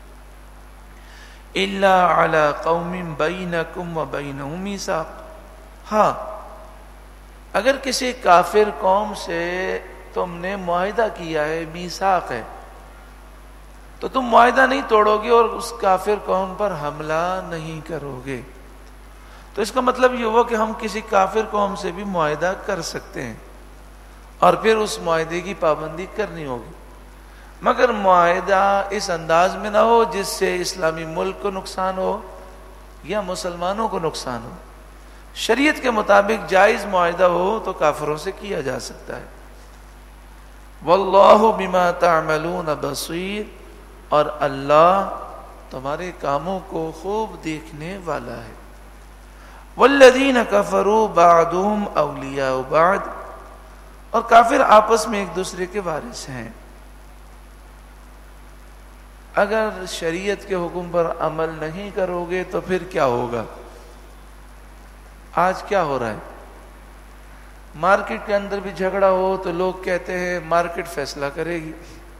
إِلَّا عَلَىٰ قَوْمٍ بَيْنَكُمْ وَبَيْنَهُمْ مِيثَاقٌ, ہاں اگر کسی کافر قوم سے تم نے معاہدہ کیا ہے, میثاق ہے, تو تم معاہدہ نہیں توڑو گے اور اس کافر قوم پر حملہ نہیں کرو گے. تو اس کا مطلب یہ ہوا کہ ہم کسی کافر قوم سے بھی معاہدہ کر سکتے ہیں اور پھر اس معاہدے کی پابندی کرنی ہوگی, مگر معاہدہ اس انداز میں نہ ہو جس سے اسلامی ملک کو نقصان ہو یا مسلمانوں کو نقصان ہو. شریعت کے مطابق جائز معاہدہ ہو تو کافروں سے کیا جا سکتا ہے. واللہ بما تعملون بصیر, اور اللہ تمہارے کاموں کو خوب دیکھنے والا ہے. والذین کفروا بعضهم اولیاء بعض, اور کافر آپس میں ایک دوسرے کے وارث ہیں. اگر شریعت کے حکم پر عمل نہیں کرو گے تو پھر کیا ہوگا؟ آج کیا ہو رہا ہے, مارکیٹ کے اندر بھی جھگڑا ہو تو لوگ کہتے ہیں مارکیٹ فیصلہ کرے گی.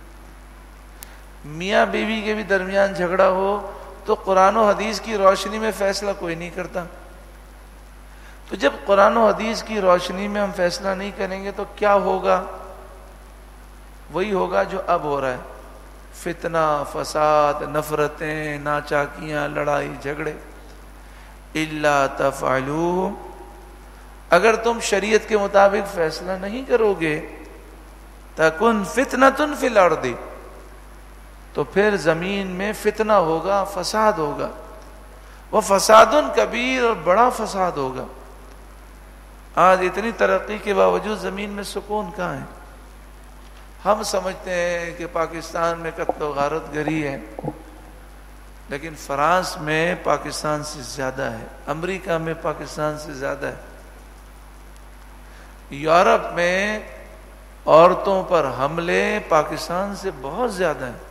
میاں بیوی کے بھی درمیان جھگڑا ہو تو قرآن و حدیث کی روشنی میں فیصلہ کوئی نہیں کرتا. تو جب قرآن و حدیث کی روشنی میں ہم فیصلہ نہیں کریں گے تو کیا ہوگا؟ وہی ہوگا جو اب ہو رہا ہے, فتنہ, فساد, نفرتیں, ناچاکیاں, لڑائی جھگڑے. الا تفعلوا, اگر تم شریعت کے مطابق فیصلہ نہیں کرو گے, تکن فتنۃ فی الارض, تو پھر زمین میں فتنہ ہوگا, فساد ہوگا. وہ فساد کبیر, اور بڑا فساد ہوگا. آج اتنی ترقی کے باوجود زمین میں سکون کہاں ہے؟ ہم سمجھتے ہیں کہ پاکستان میں قتل و غارت گری ہے, لیکن فرانس میں پاکستان سے زیادہ ہے, امریکہ میں پاکستان سے زیادہ ہے, یورپ میں عورتوں پر حملے پاکستان سے بہت زیادہ ہیں.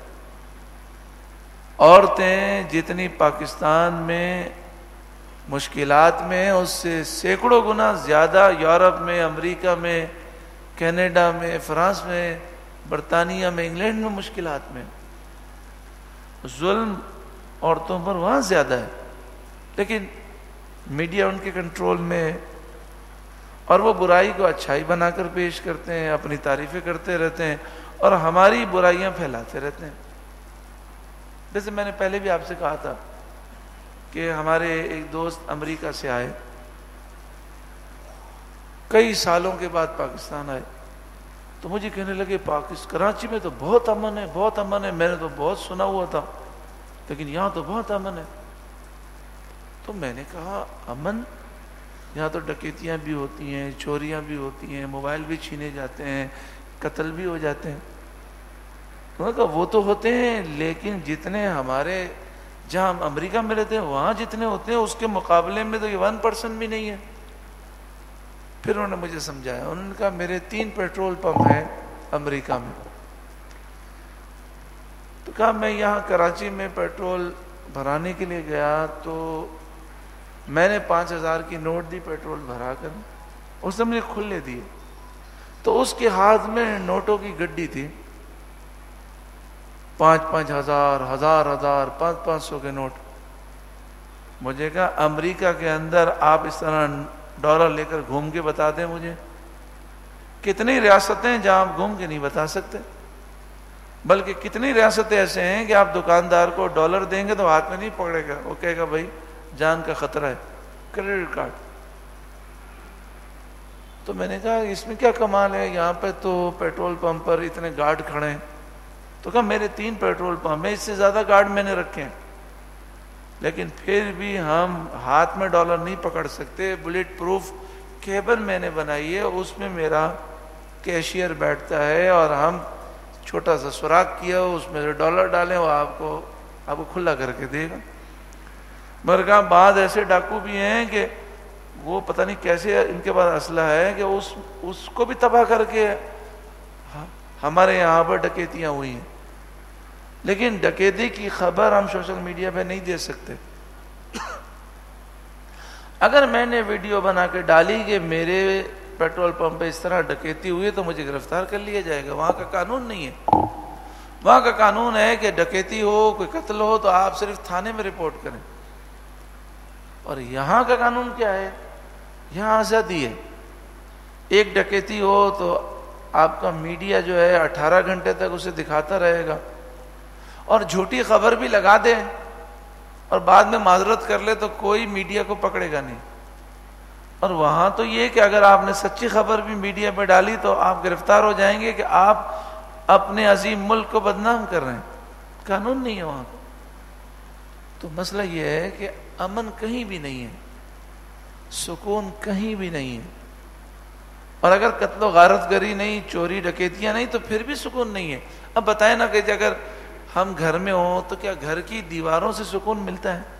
عورتیں جتنی پاکستان میں مشکلات میں ہیں اس سے سینکڑوں گنا زیادہ یورپ میں, امریکہ میں, کینیڈا میں, فرانس میں, برطانیہ میں, انگلینڈ میں مشکلات میں. ظلم عورتوں پر وہاں زیادہ ہے, لیکن میڈیا ان کے کنٹرول میں, اور وہ برائی کو اچھائی بنا کر پیش کرتے ہیں, اپنی تعریفیں کرتے رہتے ہیں اور ہماری برائیاں پھیلاتے رہتے ہیں. جیسے میں نے پہلے بھی آپ سے کہا تھا کہ ہمارے ایک دوست امریکہ سے آئے, کئی سالوں کے بعد پاکستان آئے, تو مجھے کہنے لگے کراچی میں تو بہت امن ہے, بہت امن ہے. میں نے تو بہت سنا ہوا تھا لیکن یہاں تو بہت امن ہے. تو میں نے کہا امن؟ یہاں تو ڈکیتیاں بھی ہوتی ہیں, چوریاں بھی ہوتی ہیں, موبائل بھی چھینے جاتے ہیں, قتل بھی ہو جاتے ہیں. تو میں نے کہا وہ تو ہوتے ہیں, لیکن جتنے ہمارے جہاں ہم امریکہ میں رہتے ہیں وہاں جتنے ہوتے ہیں اس کے مقابلے میں تو یہ 1% بھی نہیں ہے. پھر انہوں نے مجھے سمجھایا, انہوں نے کہا میرے 3 پیٹرول پمپ ہیں امریکہ میں, تو کہا میں یہاں کراچی میں پیٹرول بھرانے کے لیے گیا تو میں نے 5,000 کی نوٹ دی پیٹرول بھرا کر، اس نے مجھے کھلے دیے، تو اس کے ہاتھ میں نوٹوں کی گڈی تھی، 5,000 1,000 500 کے نوٹ۔ مجھے کہا امریکہ کے اندر آپ اس طرح ڈالر لے کر گھوم کے بتا دیں مجھے، کتنی ریاستیں جہاں آپ گھوم کے نہیں بتا سکتے، بلکہ کتنی ریاستیں ایسے ہیں کہ آپ دکاندار کو ڈالر دیں گے تو ہاتھ میں نہیں پکڑے گا، وہ کہے گا بھائی جان کا خطرہ ہے، کریڈٹ کارڈ۔ تو میں نے کہا اس میں کیا کمال ہے، یہاں پہ تو پیٹرول پمپ پر اتنے گارڈ کھڑے ہیں۔ تو کہا میرے 3 پیٹرول پمپ ہیں، اس سے زیادہ گارڈ میں نے رکھے ہیں، لیکن پھر بھی ہم ہاتھ میں ڈالر نہیں پکڑ سکتے، بلٹ پروف کیبل میں نے بنائی ہے، اس میں میرا کیشیئر بیٹھتا ہے اور ہم چھوٹا سا سوراخ کیا ہو، اس میں سے ڈالر ڈالیں، وہ آپ کو کھلا کر کے دے گا۔ مگر کہا بعض ایسے ڈاکو بھی ہیں کہ وہ پتہ نہیں کیسے ان کے پاس اسلحہ ہے کہ اس کو بھی تباہ کر کے ہمارے یہاں پر ڈکیتیاں ہوئی ہیں، لیکن ڈکیتی کی خبر ہم سوشل میڈیا پہ نہیں دے سکتے۔ اگر میں نے ویڈیو بنا کے ڈالی کہ میرے پیٹرول پمپ پہ اس طرح ڈکیتی ہوئی ہے تو مجھے گرفتار کر لیا جائے گا۔ وہاں کا قانون نہیں ہے، وہاں کا قانون ہے کہ ڈکیتی ہو، کوئی قتل ہو تو آپ صرف تھانے میں رپورٹ کریں، اور یہاں کا قانون کیا ہے، یہاں آزادی ہے، ایک ڈکیتی ہو تو آپ کا میڈیا جو ہے 18 گھنٹے تک اسے دکھاتا رہے گا، اور جھوٹی خبر بھی لگا دے اور بعد میں معذرت کر لے تو کوئی میڈیا کو پکڑے گا نہیں۔ اور وہاں تو یہ کہ اگر آپ نے سچی خبر بھی میڈیا پہ ڈالی تو آپ گرفتار ہو جائیں گے کہ آپ اپنے عظیم ملک کو بدنام کر رہے ہیں، قانون نہیں ہے وہاں کا۔ تو مسئلہ یہ ہے کہ امن کہیں بھی نہیں ہے، سکون کہیں بھی نہیں ہے، اور اگر قتل و غارت گری نہیں، چوری ڈکیتیاں نہیں تو پھر بھی سکون نہیں ہے۔ اب بتائیں نا کہ اگر ہم گھر میں ہوں تو کیا گھر کی دیواروں سے سکون ملتا ہے؟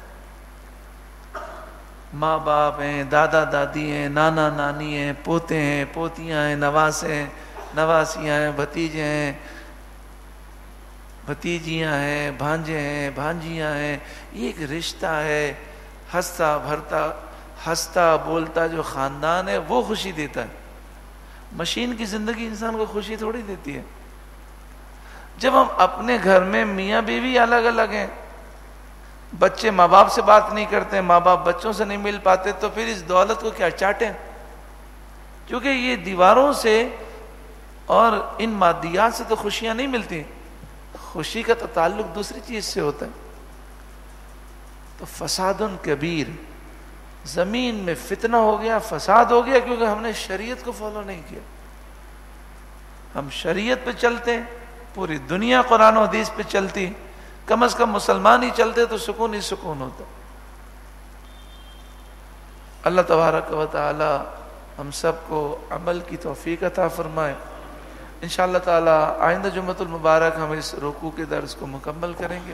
ماں باپ ہیں، دادا دادی ہیں، نانا نانی ہیں، پوتے ہیں، پوتیاں ہیں، نواسے ہیں، نواسیاں ہیں، بھتیجے ہیں، بھتیجیاں ہیں، بھانجے ہیں، بھانجیاں ہیں، یہ ایک رشتہ ہے، ہنستا بھرتا ہنستا بولتا جو خاندان ہے وہ خوشی دیتا ہے۔ مشین کی زندگی انسان کو خوشی تھوڑی دیتی ہے۔ جب ہم اپنے گھر میں میاں بیوی الگ الگ ہیں، بچے ماں باپ سے بات نہیں کرتے، ماں باپ بچوں سے نہیں مل پاتے، تو پھر اس دولت کو کیا چاٹیں؟ کیونکہ یہ دیواروں سے اور ان مادیات سے تو خوشیاں نہیں ملتی، خوشی کا تو تعلق دوسری چیز سے ہوتا ہے۔ تو فساد کبیر، زمین میں فتنہ ہو گیا، فساد ہو گیا، کیونکہ ہم نے شریعت کو فالو نہیں کیا۔ ہم شریعت پہ چلتے، پوری دنیا قرآن و حدیث پہ چلتی، کم از کم مسلمان ہی چلتے تو سکون ہی سکون ہوتا۔ اللہ تبارک و تعالی ہم سب کو عمل کی توفیق عطا فرمائے۔ انشاءاللہ تعالی آئندہ جمعۃ المبارک ہم اس رکوع کے درس کو مکمل کریں گے،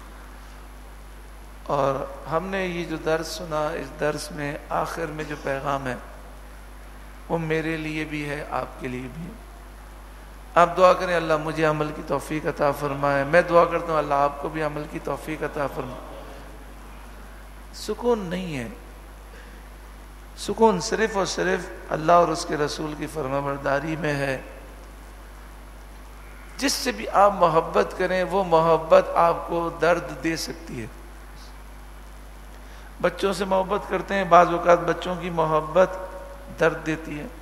اور ہم نے یہ جو درس سنا، اس درس میں آخر میں جو پیغام ہے وہ میرے لیے بھی ہے، آپ کے لیے بھی ہے۔ آپ دعا کریں اللہ مجھے عمل کی توفیق عطا فرمائے، میں دعا کرتا ہوں اللہ آپ کو بھی عمل کی توفیق عطا فرمائے۔ سکون نہیں ہے، سکون صرف اور صرف اللہ اور اس کے رسول کی فرمانبرداری میں ہے۔ جس سے بھی آپ محبت کریں وہ محبت آپ کو درد دے سکتی ہے۔ بچوں سے محبت کرتے ہیں، بعض اوقات بچوں کی محبت درد دیتی ہے۔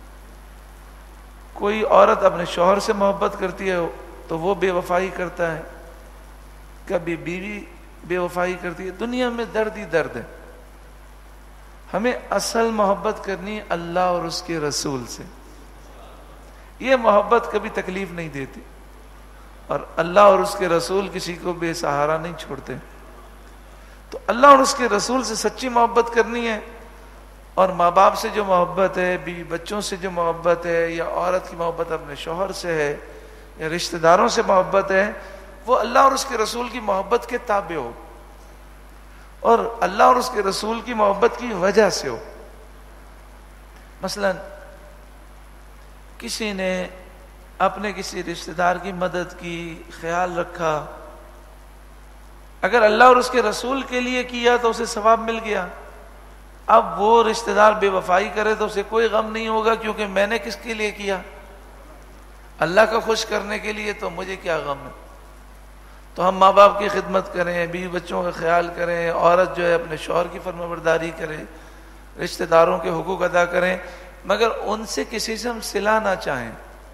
کوئی عورت اپنے شوہر سے محبت کرتی ہے تو وہ بے وفائی کرتا ہے، کبھی بیوی بے وفائی کرتی ہے، دنیا میں درد ہی درد ہے۔ ہمیں اصل محبت کرنی اللہ اور اس کے رسول سے، یہ محبت کبھی تکلیف نہیں دیتی، اور اللہ اور اس کے رسول کسی کو بے سہارا نہیں چھوڑتے۔ تو اللہ اور اس کے رسول سے سچی محبت کرنی ہے، اور ماں باپ سے جو محبت ہے، بیوی بچوں سے جو محبت ہے، یا عورت کی محبت اپنے شوہر سے ہے، یا رشتہ داروں سے محبت ہے، وہ اللہ اور اس کے رسول کی محبت کے تابع ہو، اور اللہ اور اس کے رسول کی محبت کی وجہ سے ہو۔ مثلا کسی نے اپنے کسی رشتہ دار کی مدد کی، خیال رکھا، اگر اللہ اور اس کے رسول کے لیے کیا تو اسے ثواب مل گیا. اب وہ رشتہ دار بے وفائی کرے تو اسے کوئی غم نہیں ہوگا، کیونکہ میں نے کس کے لیے کیا؟ اللہ کو خوش کرنے کے لیے، تو مجھے کیا غم ہے. تو ہم ماں باپ کی خدمت کریں، بیوی بچوں کا خیال کریں، عورت جو ہے اپنے شوہر کی فرمانبرداری کرے، رشتہ داروں کے حقوق ادا کریں، مگر ان سے کسی سے ہم صلہ نہ چاہیں.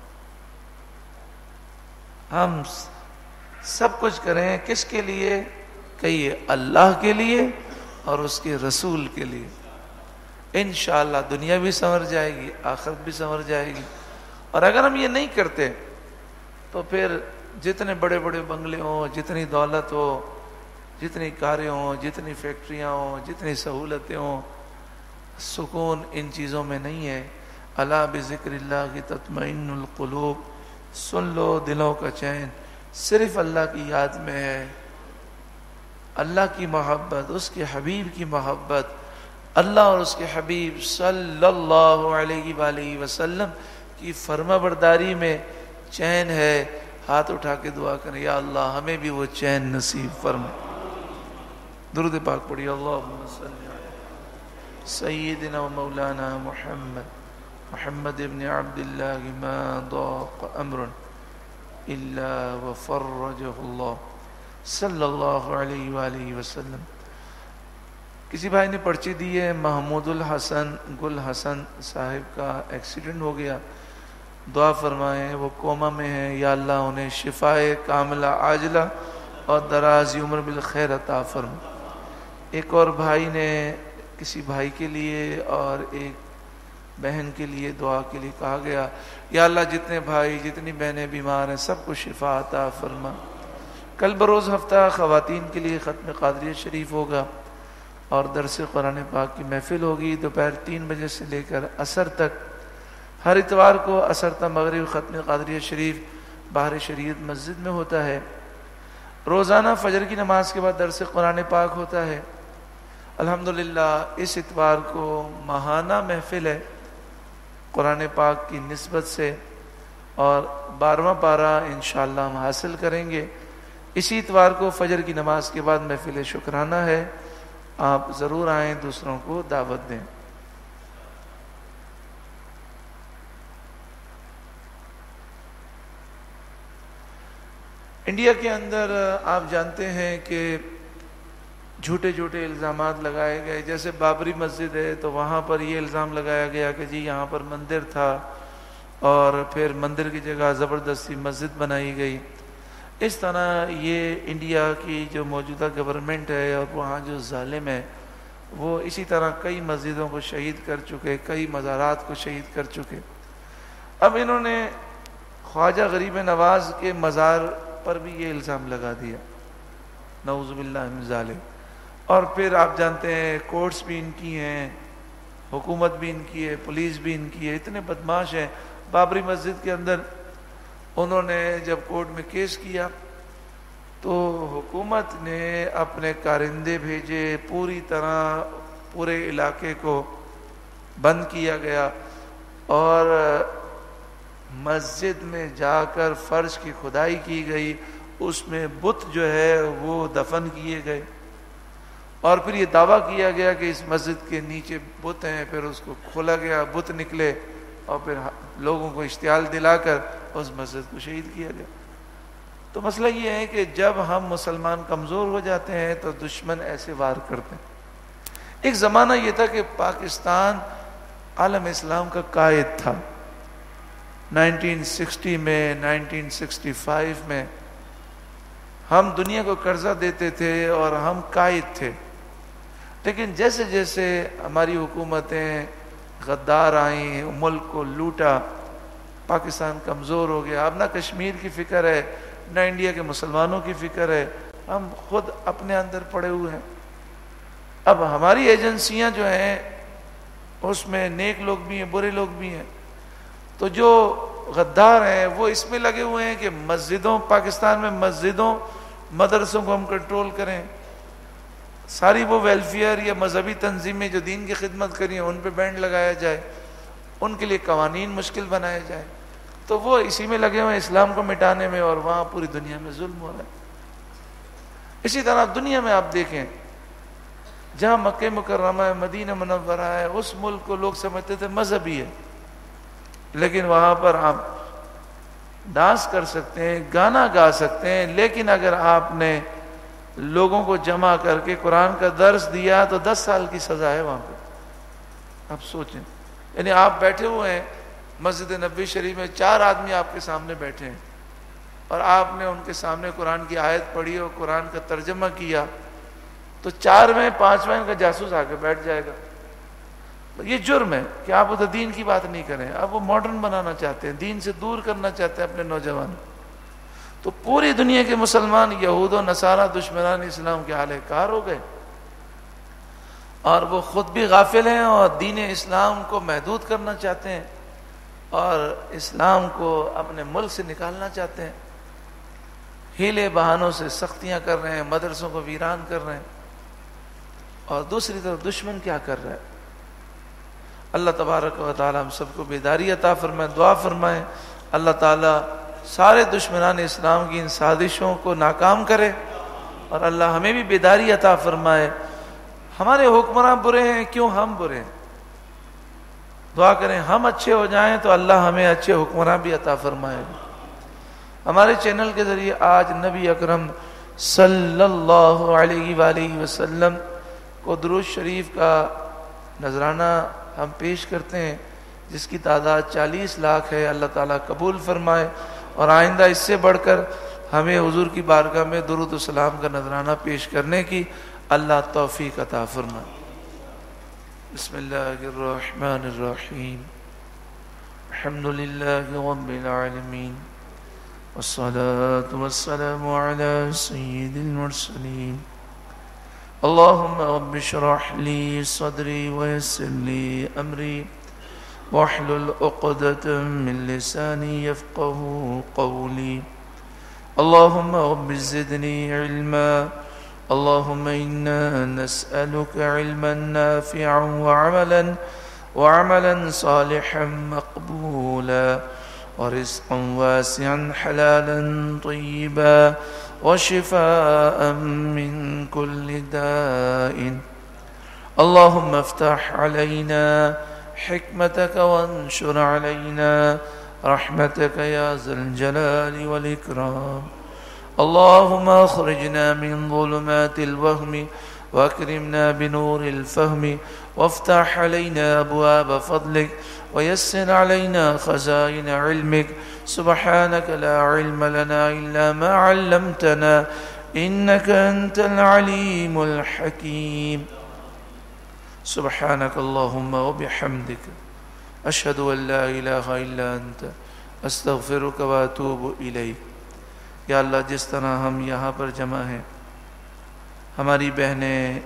ہم سب کچھ کریں کس کے لیے؟ کہیے اللہ کے لیے اور اس کے رسول کے لیے. انشاءاللہ دنیا بھی سنور جائے گی، آخرت بھی سنور جائے گی. اور اگر ہم یہ نہیں کرتے تو پھر جتنے بڑے بڑے بنگلے ہوں، جتنی دولت ہو، جتنی کاریں ہوں، جتنی فیکٹریاں ہوں، جتنی سہولتیں ہوں، سکون ان چیزوں میں نہیں ہے. الا بذکر اللہ کی تطمئن القلوب، سن لو دلوں کا چین صرف اللہ کی یاد میں ہے. اللہ کی محبت، اس کے حبیب کی محبت، اللہ اور اس کے حبیب صلی اللہ علیہ وآلہ وسلم کی فرما برداری میں چین ہے. ہاتھ اٹھا کے دعا کریں، یا اللہ ہمیں بھی وہ چین نصیب فرما. درود پاک پڑھی. اللہم صلی علی سیدنا و مولانا محمد ابن عبداللہ ما ضاق امر الا وفرجہ اللہ صلی اللہ علیہ وآلہ وسلم. کسی بھائی نے پرچی دی ہے، محمود الحسن گل حسن صاحب کا ایکسیڈنٹ ہو گیا، دعا فرمائیں، وہ کوما میں ہیں، یا اللہ انہیں شفائے کاملہ عاجلہ اور دراز عمر بالخیر عطا فرما. ایک اور بھائی نے کسی بھائی کے لیے اور ایک بہن کے لیے دعا کے لیے کہا گیا، یا اللہ جتنے بھائی جتنی بہنیں بیمار ہیں سب کو شفا عطا فرما. کل بروز ہفتہ خواتین کے لیے ختم قادریہ شریف ہوگا اور درس قرآن پاک کی محفل ہوگی دوپہر 3 بجے سے لے کر عصر تک. ہر اتوار کو عصر تا مغرب ختم قادریہ شریف باہر شریعت مسجد میں ہوتا ہے. روزانہ فجر کی نماز کے بعد درس قرآن پاک ہوتا ہے. الحمدللہ اس اتوار کو ماہانہ محفل ہے قرآن پاک کی نسبت سے، اور 12واں پارہ انشاءاللہ ہم حاصل کریں گے. اسی اتوار کو فجر کی نماز کے بعد محفل شکرانہ ہے. آپ ضرور آئیں، دوسروں کو دعوت دیں. انڈیا کے اندر آپ جانتے ہیں کہ جھوٹے جھوٹے الزامات لگائے گئے. جیسے بابری مسجد ہے تو وہاں پر یہ الزام لگایا گیا کہ جی یہاں پر مندر تھا اور پھر مندر کی جگہ زبردستی مسجد بنائی گئی. اس طرح یہ انڈیا کی جو موجودہ گورنمنٹ ہے اور وہاں جو ظالم ہے وہ اسی طرح کئی مسجدوں کو شہید کر چکے، کئی مزارات کو شہید کر چکے. اب انہوں نے خواجہ غریب نواز کے مزار پر بھی یہ الزام لگا دیا، نعوذ باللہ من ذالک. اور پھر آپ جانتے ہیں کورٹس بھی ان کی ہیں، حکومت بھی ان کی ہے، پولیس بھی ان کی ہے. اتنے بدماش ہیں. بابری مسجد کے اندر انہوں نے جب کورٹ میں کیس کیا تو حکومت نے اپنے کارندے بھیجے، پوری طرح پورے علاقے کو بند کیا گیا اور مسجد میں جا کر فرش کی کھدائی کی گئی، اس میں بت جو ہے وہ دفن کیے گئے. اور پھر یہ دعویٰ کیا گیا کہ اس مسجد کے نیچے بت ہیں. پھر اس کو کھولا گیا، بت نکلے اور پھر لوگوں کو اشتعال دلا کر اس مسجد کو شہید کیا گیا. تو مسئلہ یہ ہے کہ جب ہم مسلمان کمزور ہو جاتے ہیں تو دشمن ایسے وار کرتے ہیں. ایک زمانہ یہ تھا کہ پاکستان عالم اسلام کا قائد تھا. 1960 میں 1965 میں ہم دنیا کو قرضہ دیتے تھے اور ہم قائد تھے. لیکن جیسے جیسے ہماری حکومتیں غدار آئیں، ملک کو لوٹا، پاکستان کمزور ہو گیا. اب نہ کشمیر کی فکر ہے نہ انڈیا کے مسلمانوں کی فکر ہے، ہم خود اپنے اندر پڑے ہوئے ہیں. اب ہماری ایجنسیاں جو ہیں اس میں نیک لوگ بھی ہیں، برے لوگ بھی ہیں. تو جو غدار ہیں وہ اس میں لگے ہوئے ہیں کہ مسجدوں، پاکستان میں مسجدوں مدرسوں کو ہم کنٹرول کریں. ساری وہ ویلفیئر یا مذہبی تنظیمیں جو دین کی خدمت کری ہیں ان پہ بینڈ لگایا جائے، ان کے لیے قوانین مشکل بنائے جائے. تو وہ اسی میں لگے ہوئے اسلام کو مٹانے میں، اور وہاں پوری دنیا میں ظلم ہو رہا ہے۔ اسی طرح دنیا میں آپ دیکھیں، جہاں مکہ مکرمہ ہے، مدینہ منورہ ہے، اس ملک کو لوگ سمجھتے تھے مذہبی ہے، لیکن وہاں پر آپ ڈانس کر سکتے ہیں، گانا گا سکتے ہیں، لیکن اگر آپ نے لوگوں کو جمع کر کے قرآن کا درس دیا تو 10 سال کی سزا ہے وہاں پہ۔ آپ سوچیں، یعنی آپ بیٹھے ہوئے ہیں مسجد نبوی شریف میں، 4 آدمی آپ کے سامنے بیٹھے ہیں، اور آپ نے ان کے سامنے قرآن کی آیت پڑھی اور قرآن کا ترجمہ کیا، تو 4 میں 5واں ان کا جاسوس آ کے بیٹھ جائے گا۔ یہ جرم ہے کہ آپ ادھر دین کی بات نہیں کریں، اب وہ ماڈرن بنانا چاہتے ہیں، دین سے دور کرنا چاہتے ہیں اپنے نوجوان۔ تو پوری دنیا کے مسلمان یہود و نصارہ دشمنان اسلام کے حال کار ہو گئے، اور وہ خود بھی غافل ہیں اور دین اسلام کو محدود کرنا چاہتے ہیں اور اسلام کو اپنے ملک سے نکالنا چاہتے ہیں، ہیلے بہانوں سے سختیاں کر رہے ہیں، مدرسوں کو ویران کر رہے ہیں۔ اور دوسری طرف دشمن کیا کر رہا ہے؟ اللہ تبارک و تعالی ہم سب کو بیداری عطا فرمائے، دعا فرمائے اللہ تعالی سارے دشمنان اسلام کی ان سازشوں کو ناکام کرے، اور اللہ ہمیں بھی بیداری عطا فرمائے۔ ہمارے حکمراں برے ہیں، کیوں ہم برے ہیں؟ دعا کریں ہم اچھے ہو جائیں تو اللہ ہمیں اچھے حکمراں بھی عطا فرمائے۔ ہمارے چینل کے ذریعے آج نبی اکرم صلی اللہ علیہ وآلہ وسلم کو درود شریف کا نذرانہ ہم پیش کرتے ہیں، جس کی تعداد 40 لاکھ ہے۔ اللہ تعالیٰ قبول فرمائے، اور آئندہ اس سے بڑھ کر ہمیں حضور کی بارگاہ میں درود و سلام کا نذرانہ پیش کرنے کی اللہ توفیق عطا فرمائے۔ بسم اللہ الرحمن الرحیم، الحمد للہ رب العالمین، والصلاة والسلام على سید المرسلین۔ اللهم رب اشرح لي صدري ويسر لي أمري واحلل عقدة من لساني يفقهوا قولي اللهم رب زدني علما اللهم إنا نسألك علما نافعا وعملا صالحا مقبولا ورزقا واسعا حلالا طيبا وشفاء من كل داء اللهم افتح علينا حكمتك وانشر علينا رحمتك يا ذا الجلال والإكرام اللهم اخرجنا من ظلمات الوهم واكرمنا بنور الفهم وافتح علينا أبواب فضلك ويسر علينا خزائن علمك سبحانك لا علم لنا إلا ما علمتنا إنك أنت العليم الحكيم سبحانك اللهم وبحمدك أشهد أن لا إله إلا أنت أستغفرك وأتوب إليك۔ یا اللہ، جس طرح ہم یہاں پر جمع ہیں، ہماری بہنیں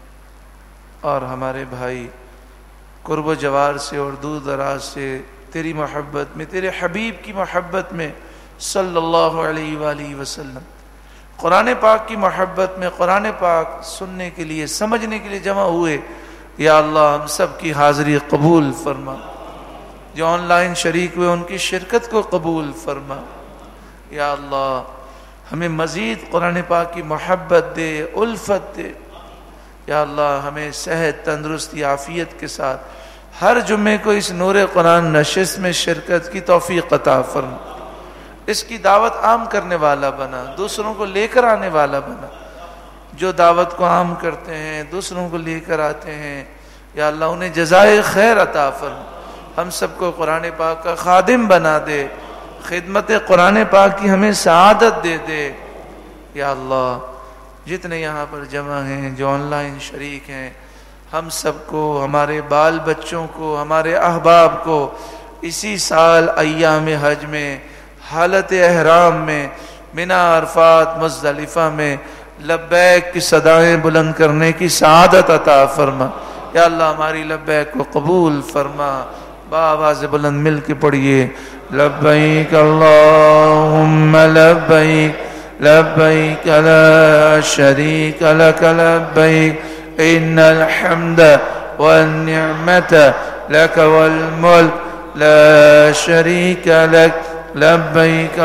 اور ہمارے بھائی قرب و جوار سے اور دور دراز سے تیری محبت میں، تیرے حبیب کی محبت میں صلی اللہ علیہ وآلہ وسلم، قرآن پاک کی محبت میں قرآن پاک سننے کے لیے، سمجھنے کے لیے جمع ہوئے، یا اللہ ہم سب کی حاضری قبول فرما، جو آن لائن شریک ہوئے ان کی شرکت کو قبول فرما۔ یا اللہ ہمیں مزید قرآن پاک کی محبت دے، الفت دے۔ یا اللہ ہمیں صحت، تندرستی، عافیت کے ساتھ ہر جمعے کو اس نور قرآن نشست میں شرکت کی توفیق عطا فرما، اس کی دعوت عام کرنے والا بنا، دوسروں کو لے کر آنے والا بنا۔ جو دعوت کو عام کرتے ہیں، دوسروں کو لے کر آتے ہیں، یا اللہ انہیں جزائے خیر عطا فرما۔ ہم سب کو قرآن پاک کا خادم بنا دے، خدمت قرآن پاک کی ہمیں سعادت دے دے۔ یا اللہ جتنے یہاں پر جمع ہیں، جو آن لائن شریک ہیں، ہم سب کو، ہمارے بال بچوں کو، ہمارے احباب کو اسی سال ایام حج میں، حالت احرام میں، منا عرفات مزدلفہ میں لبیک کی صدائیں بلند کرنے کی سعادت عطا فرما۔ یا اللہ ہماری لبیک کو قبول فرما۔ بآواز بلند مل کے پڑھیے، لبیک اللہم لبیک لبیک لا شریک لک لبیک ان الحمد والنعمت لک والملک لا شریک لک لبيك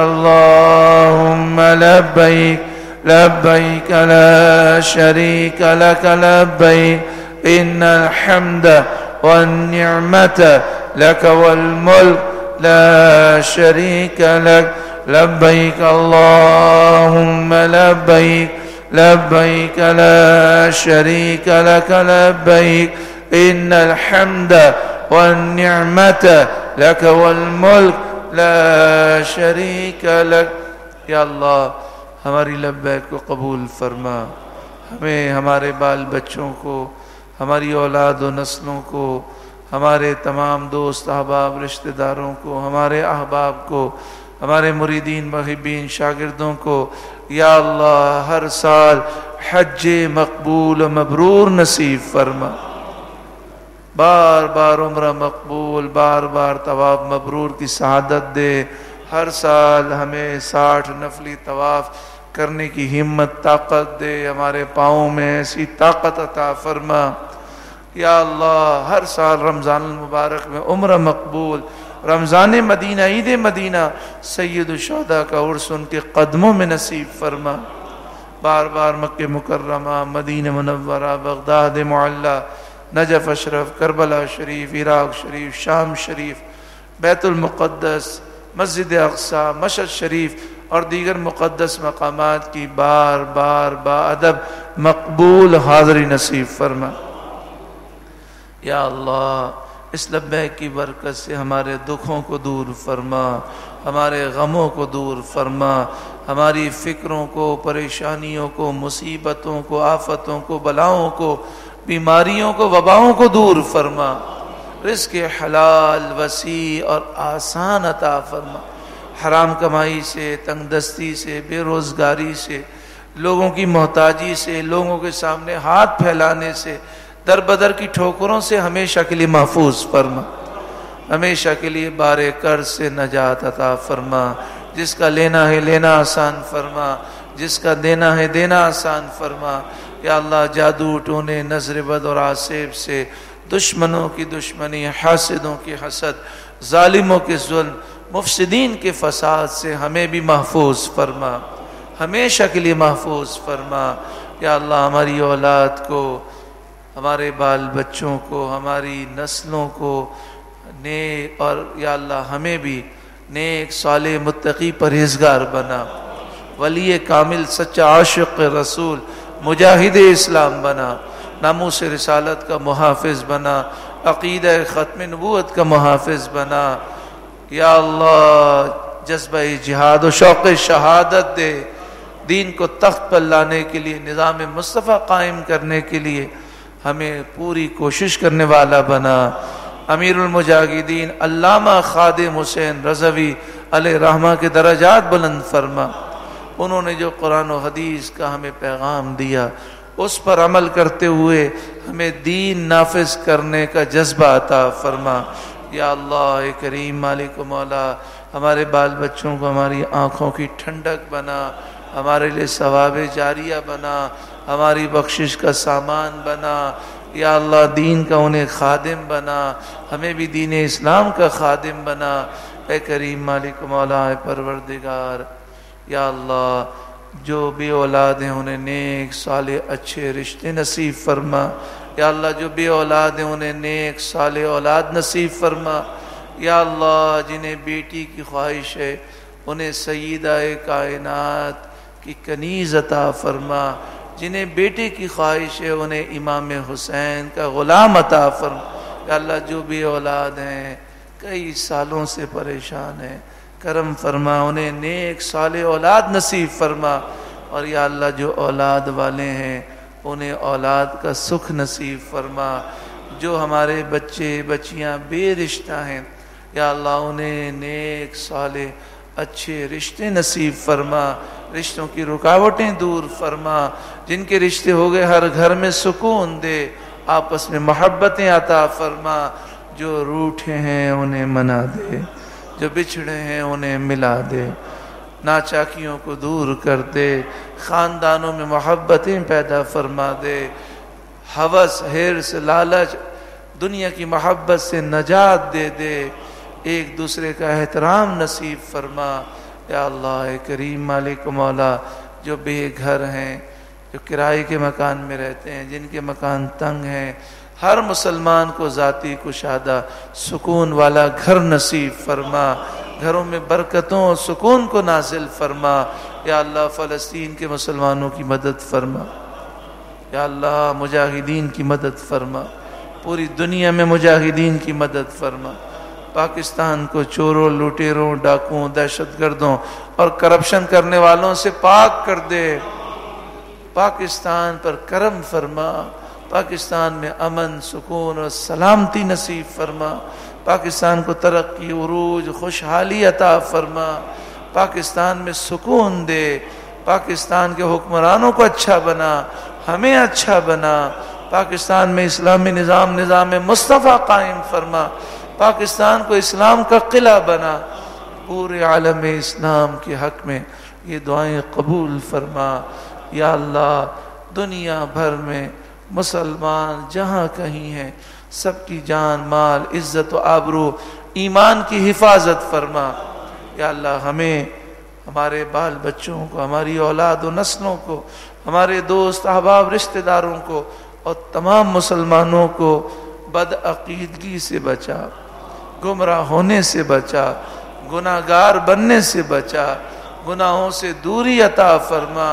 اللهم لبيك لبيك لا شريك لك لبيك إن الحمد والنعمة لك والملك لا شريك لك لبيك اللهم لبيك لبيك لا شريك لك لبيك إن الحمد والنعمة لك والملك لا شريك لك. یا اللہ ہماری لبیک کو قبول فرما، ہمیں، ہمارے بال بچوں کو، ہماری اولاد و نسلوں کو، ہمارے تمام دوست احباب رشتہ داروں کو، ہمارے احباب کو، ہمارے مریدین محبین شاگردوں کو یا اللہ ہر سال حج مقبول و مبرور نصیب فرما، بار بار عمرہ مقبول، بار بار طواف مبرور کی سعادت دے. ہر سال ہمیں 60 نفلی طواف کرنے کی ہمت طاقت دے، ہمارے پاؤں میں ایسی طاقت عطا فرما. یا اللہ ہر سال رمضان المبارک میں عمرہ مقبول، رمضان مدینہ، عید مدینہ، سید الشہداء کا عرس ان کے قدموں میں نصیب فرما. بار بار مکہ مکرمہ، مدینہ منورہ، بغداد معلیٰ، نجف اشرف، کربلا شریف، عراق شریف، شام شریف، بیت المقدس، مسجد اقصی، مشہد شریف اور دیگر مقدس مقامات کی بار بار باادب مقبول حاضری نصیب فرما. یا اللہ اس لبیک کی برکت سے ہمارے دکھوں کو دور فرما، ہمارے غموں کو دور فرما، ہماری فکروں کو، پریشانیوں کو، مصیبتوں کو، آفتوں کو، بلاؤں کو، بیماریوں کو، وباؤں کو دور فرما. رزق حلال وسیع اور آسان عطا فرما. حرام کمائی سے، تنگ دستی سے، بے روزگاری سے، لوگوں کی محتاجی سے، لوگوں کے سامنے ہاتھ پھیلانے سے، در بدر کی ٹھوکروں سے ہمیشہ کے لیے محفوظ فرما. ہمیشہ کے لیے بار قرض سے نجات عطا فرما. جس کا لینا ہے لینا آسان فرما، جس کا دینا ہے دینا آسان فرما. یا اللہ جادو ٹونے، نظر بد اور آسیب سے، دشمنوں کی دشمنی، حاسدوں کی حسد، ظالموں کے ظلم، مفسدین کے فساد سے ہمیں بھی محفوظ فرما، ہمیشہ کے لیے محفوظ فرما. یا اللہ ہماری اولاد کو، ہمارے بال بچوں کو، ہماری نسلوں کو نیک، اور یا اللہ ہمیں بھی نیک صالح متقی پرہیزگار بنا، ولی کامل سچا عاشق رسول مجاہد اسلام بنا، ناموس رسالت کا محافظ بنا، عقیدہ ختم نبوت کا محافظ بنا. یا اللہ جذبہ جہاد و شوق شہادت دے، دین کو تخت پر لانے کے لیے، نظام مصطفیٰ قائم کرنے کے لیے ہمیں پوری کوشش کرنے والا بنا. امیر المجاہدین علامہ خادم حسین رضوی علیہ رحمہ کے درجات بلند فرما. انہوں نے جو قرآن و حدیث کا ہمیں پیغام دیا، اس پر عمل کرتے ہوئے ہمیں دین نافذ کرنے کا جذبہ عطا فرما. یا اللہ کریم مالک و مولا ہمارے بال بچوں کو ہماری آنکھوں کی ٹھنڈک بنا، ہمارے لیے ثواب جاریہ بنا، ہماری بخشش کا سامان بنا. یا اللہ دین کا انہیں خادم بنا، ہمیں بھی دین اسلام کا خادم بنا. اے کریم مالک و مولا اے پروردگار، یا اللہ جو بے اولاد ہیں انہیں نیک صالح اچھے رشتے نصیب فرما. یا اللہ جو بے اولاد ہیں انہیں نیک صالح اولاد نصیب فرما. یا اللہ جنہیں بیٹی کی خواہش ہے انہیں سیدہ کائنات کی کنیز عطا فرما. جنہیں بیٹے کی خواہش ہے انہیں امام حسین کا غلام عطا فرما. یا اللہ جو بھی اولاد ہیں کئی سالوں سے پریشان ہیں، کرم فرما، انہیں نیک صالح اولاد نصیب فرما. اور یا اللہ جو اولاد والے ہیں انہیں اولاد کا سکھ نصیب فرما. جو ہمارے بچے بچیاں بے رشتہ ہیں یا اللہ انہیں نیک صالح اچھے رشتے نصیب فرما. رشتوں کی رکاوٹیں دور فرما. جن کے رشتے ہو گئے ہر گھر میں سکون دے، آپس میں محبتیں عطا فرما. جو روٹھے ہیں انہیں منا دے، جو بچھڑے ہیں انہیں ملا دے. ناچاکیوں کو دور کر دے، خاندانوں میں محبتیں پیدا فرما دے. ہوس، حرص، لالچ، دنیا کی محبت سے نجات دے دے. ایک دوسرے کا احترام نصیب فرما یا اللہ اے کریم مالک و مولا. جو بے گھر ہیں، جو کرائے کے مکان میں رہتے ہیں، جن کے مکان تنگ ہیں، ہر مسلمان کو ذاتی کشادہ سکون والا گھر نصیب فرما. گھروں میں برکتوں اور سکون کو نازل فرما یا اللہ. فلسطین کے مسلمانوں کی مدد فرما یا اللہ. مجاہدین کی مدد فرما. پوری دنیا میں مجاہدین کی مدد فرما. پاکستان کو چوروں، لوٹیروں، ڈاکوؤں، دہشت گردوں اور کرپشن کرنے والوں سے پاک کر دے. پاکستان پر کرم فرما. پاکستان میں امن، سکون اور سلامتی نصیب فرما. پاکستان کو ترقی، عروج، خوشحالی عطا فرما. پاکستان میں سکون دے. پاکستان کے حکمرانوں کو اچھا بنا، ہمیں اچھا بنا. پاکستان میں اسلامی نظام مصطفیٰ قائم فرما. پاکستان کو اسلام کا قلعہ بنا. پورے عالم اسلام کے حق میں یہ دعائیں قبول فرما یا اللہ. دنیا بھر میں مسلمان جہاں کہیں ہیں، سب کی جان، مال، عزت و آبرو، ایمان کی حفاظت فرما یا اللہ. ہمیں، ہمارے بال بچوں کو، ہماری اولاد و نسلوں کو، ہمارے دوست احباب رشتہ داروں کو اور تمام مسلمانوں کو بدعقیدگی سے بچا، گمراہ ہونے سے بچا، گناہگار بننے سے بچا، گناہوں سے دوری عطا فرما.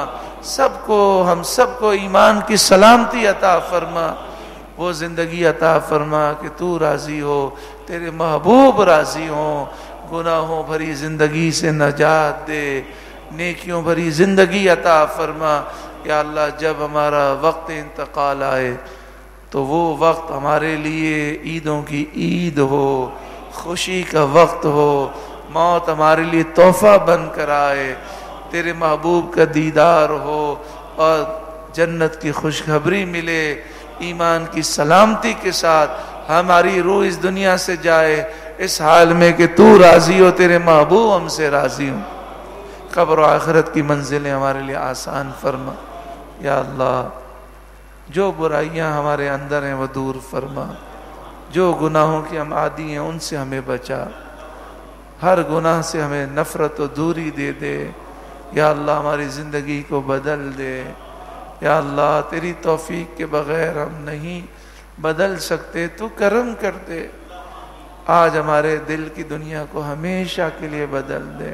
ہم سب کو ایمان کی سلامتی عطا فرما. وہ زندگی عطا فرما کہ تو راضی ہو، تیرے محبوب راضی ہوں. گناہوں بھری زندگی سے نجات دے، نیکیوں بھری زندگی عطا فرما یا اللہ. جب ہمارا وقت انتقال آئے تو وہ وقت ہمارے لیے عیدوں کی عید ہو، خوشی کا وقت ہو. موت ہمارے لیے تحفہ بن کر آئے، تیرے محبوب کا دیدار ہو اور جنت کی خوشخبری ملے. ایمان کی سلامتی کے ساتھ ہماری روح اس دنیا سے جائے اس حال میں کہ تو راضی ہو، تیرے محبوب ہم سے راضی ہوں. قبر و آخرت کی منزلیں ہمارے لیے آسان فرما یا اللہ. جو برائیاں ہمارے اندر ہیں وہ دور فرما. جو گناہوں کی ہم عادی ہیں ان سے ہمیں بچا. ہر گناہ سے ہمیں نفرت و دوری دے دے یا اللہ. ہماری زندگی کو بدل دے یا اللہ. تیری توفیق کے بغیر ہم نہیں بدل سکتے، تو کرم کر دے. آج ہمارے دل کی دنیا کو ہمیشہ کے لیے بدل دے.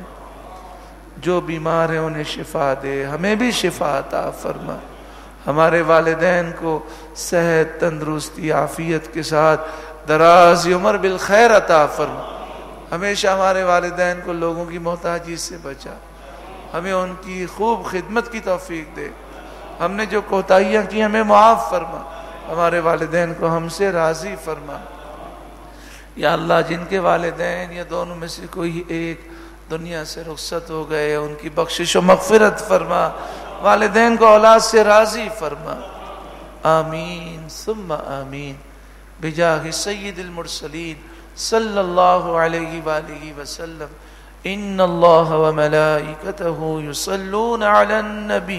جو بیمار ہیں انہیں شفا دے، ہمیں بھی شفا عطا فرما. ہمارے والدین کو صحت، تندرستی، عافیت کے ساتھ دراز عمر بالخیر عطا فرما. ہمیشہ ہمارے والدین کو لوگوں کی محتاجی سے بچا. ہمیں ان کی خوب خدمت کی توفیق دے. ہم نے جو کوتاہیاں کی ہمیں معاف فرما. ہمارے والدین کو ہم سے راضی فرما یا اللہ. جن کے والدین یا دونوں میں سے کوئی ایک دنیا سے رخصت ہو گئے، ان کی بخشش و مغفرت فرما. والدین کو اولاد سے راضی فرما. آمین ثم آمین بجاہ سید المرسلین صلی اللہ علیہ وآلہ وسلم. ان اللہ وملائکتہ یصلون علی النبی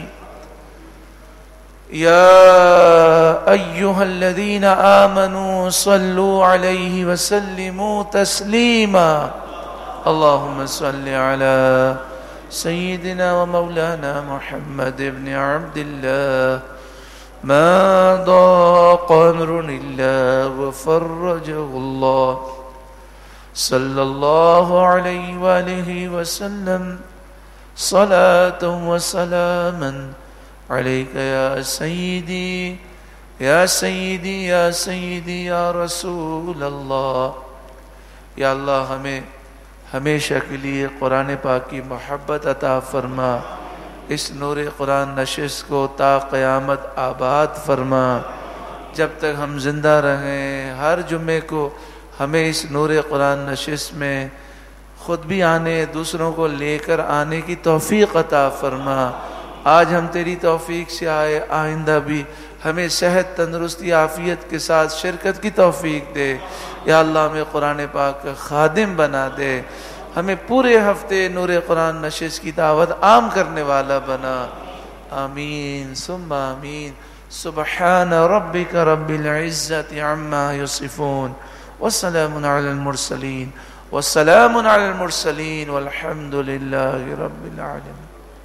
یا ایہا الذین آمنوا صلوا علیہ وسلموا تسلیما. اللہم صلی علی سیدنا ومولانا محمد بن عبد اللہ ما ضاق امر الا وفرجه اللہ صلی اللہ علیہ وآلہ وسلم. صلاة و سلاما علیک یا سیدی یا سیدی یا سیدی یا رسول اللہ. یا اللہ ہمیں ہمیشہ کے لیے قرآن پاک کی محبت عطا فرما. اس نور قرآن نشست کو تا قیامت آباد فرما. جب تک ہم زندہ رہیں ہر جمعے کو ہمیں اس نور قرآن نشست میں خود بھی آنے، دوسروں کو لے کر آنے کی توفیق عطا فرما. آج ہم تیری توفیق سے آئے، آئندہ بھی ہمیں صحت، تندرستی، عافیت کے ساتھ شرکت کی توفیق دے. یا اللہ ہمیں قرآن پاک کا خادم بنا دے. ہمیں پورے ہفتے نور قرآن نشست کی دعوت عام کرنے والا بنا. آمین ثم آمین. سبحان ربک رب العزت عما یصفون وسلام علی المرسلین والسلام على المرسلين والحمد لله رب العالمين.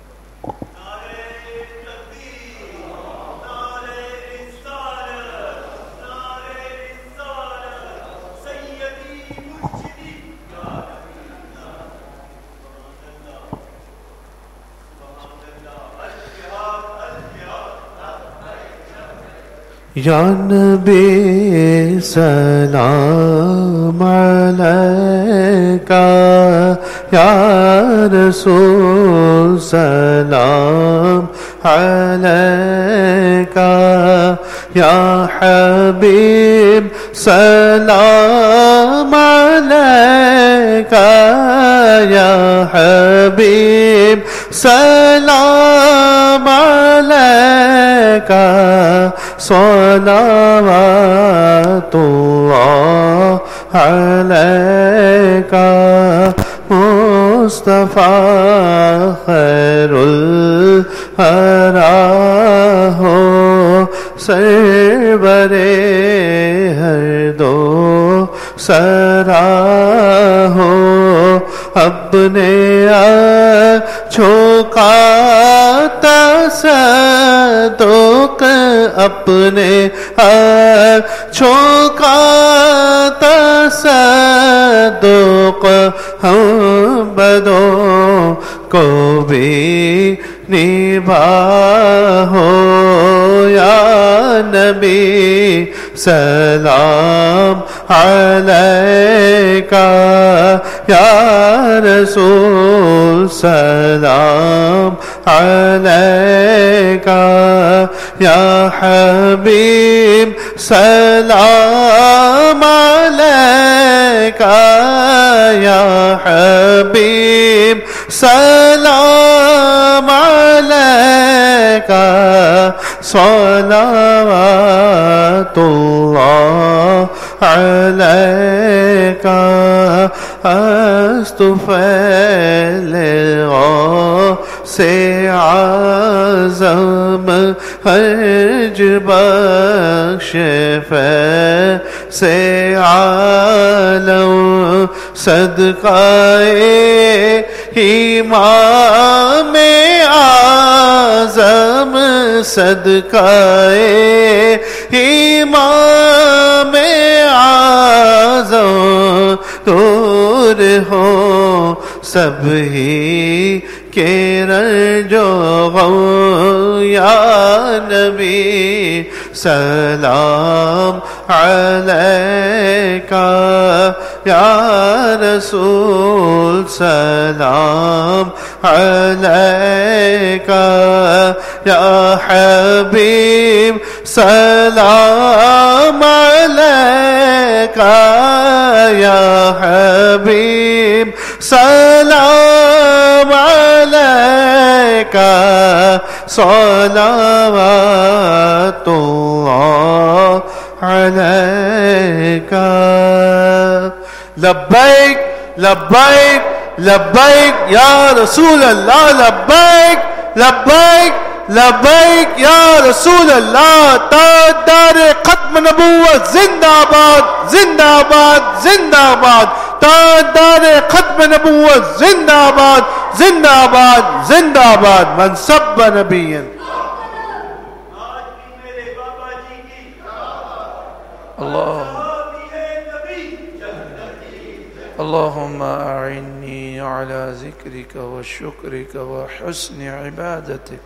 یا نبی سلام علیکہ، یا رسول سلام علیکہ، یا حبیب سلام علیکہ، یا حبیب سلام علیکہ، صلوات اللہ علیکہ، مصطفیٰ خیر الورا ہو، سرور ہر دو سرا ہو، اپنے چھوکا تصدق، اپنے چھوکا تصدق، ہم بدوں کو بھی نبھاؤ، یا نبی سلام علیکہ، یا رسول سلام علیکہ، یا حبیب سلام علیکہ، یا حبیب سلام علیکہ، صلوات اللہ علیکہ، استفیل سے اعظم حج بخش سے عالم، صدقائے امام اعظم، صدقائے امام اعظم، دور ہو سب ہی کے رنجو غم، یا نبی سلام علیکہ، یا رسول سلام علیکہ، یا حبیب سلام علیکہ، یا حبیب سلام علیکہ، صلوات اللہ علیکہ. لبیک لبیک لبیک یا رسول اللہ، لبیک لبیک لبیک یا رسول اللہ، تاجدار ختم نبوت زندہ باد زندہ باد زندہ باد، تاجدار ختم نبوت زندہ باد زندہ باد زندہ باد، من سب نبی. اللهم أعني على ذكرك وشكرك وحسن عبادتك.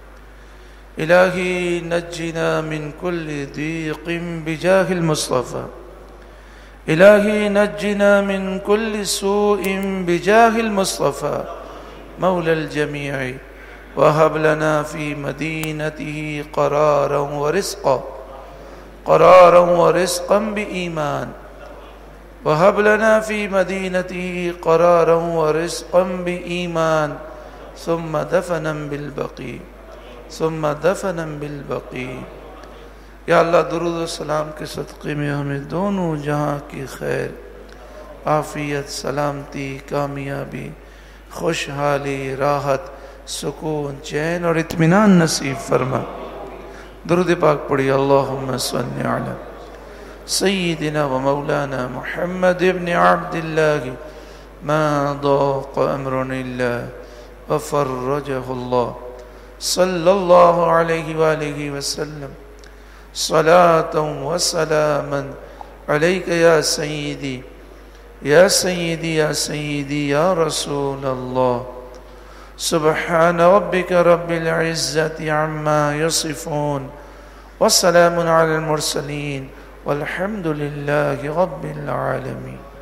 إلهي نجنا من كل ضيق بجاه المصطفى، إلهي نجنا من كل سوء بجاه المصطفى مولى الجميع، وهب لنا في مدينته قرارا ورزقا، قرارا ورزقا بإيمان، وهب لنا في مدينته قرارا ورزقا بإيمان، ثم دفنا بالبقيع، ثم دفنا بالبقيع. یا اللہ درود و سلام کے صدقے میں ہمیں دونوں جہاں کی خیر، عافیت، سلامتی، کامیابی، خوشحالی، راحت، سکون، چین اور اطمینان نصیب فرما. درود پاک پڑھی. اللہم صلی علی سیدنا و مولانا محمد ابن عبد اللہ ما ضاق أمر إلا وفرجه الله صلى الله عليه وآله وسلم صلاة وسلاما عليك يا سيدي يا سيدي يا سيدي يا رسول الله. سبحان ربك رب العزة عما يصفون وسلام على المرسلين والحمد لله رب العالمين.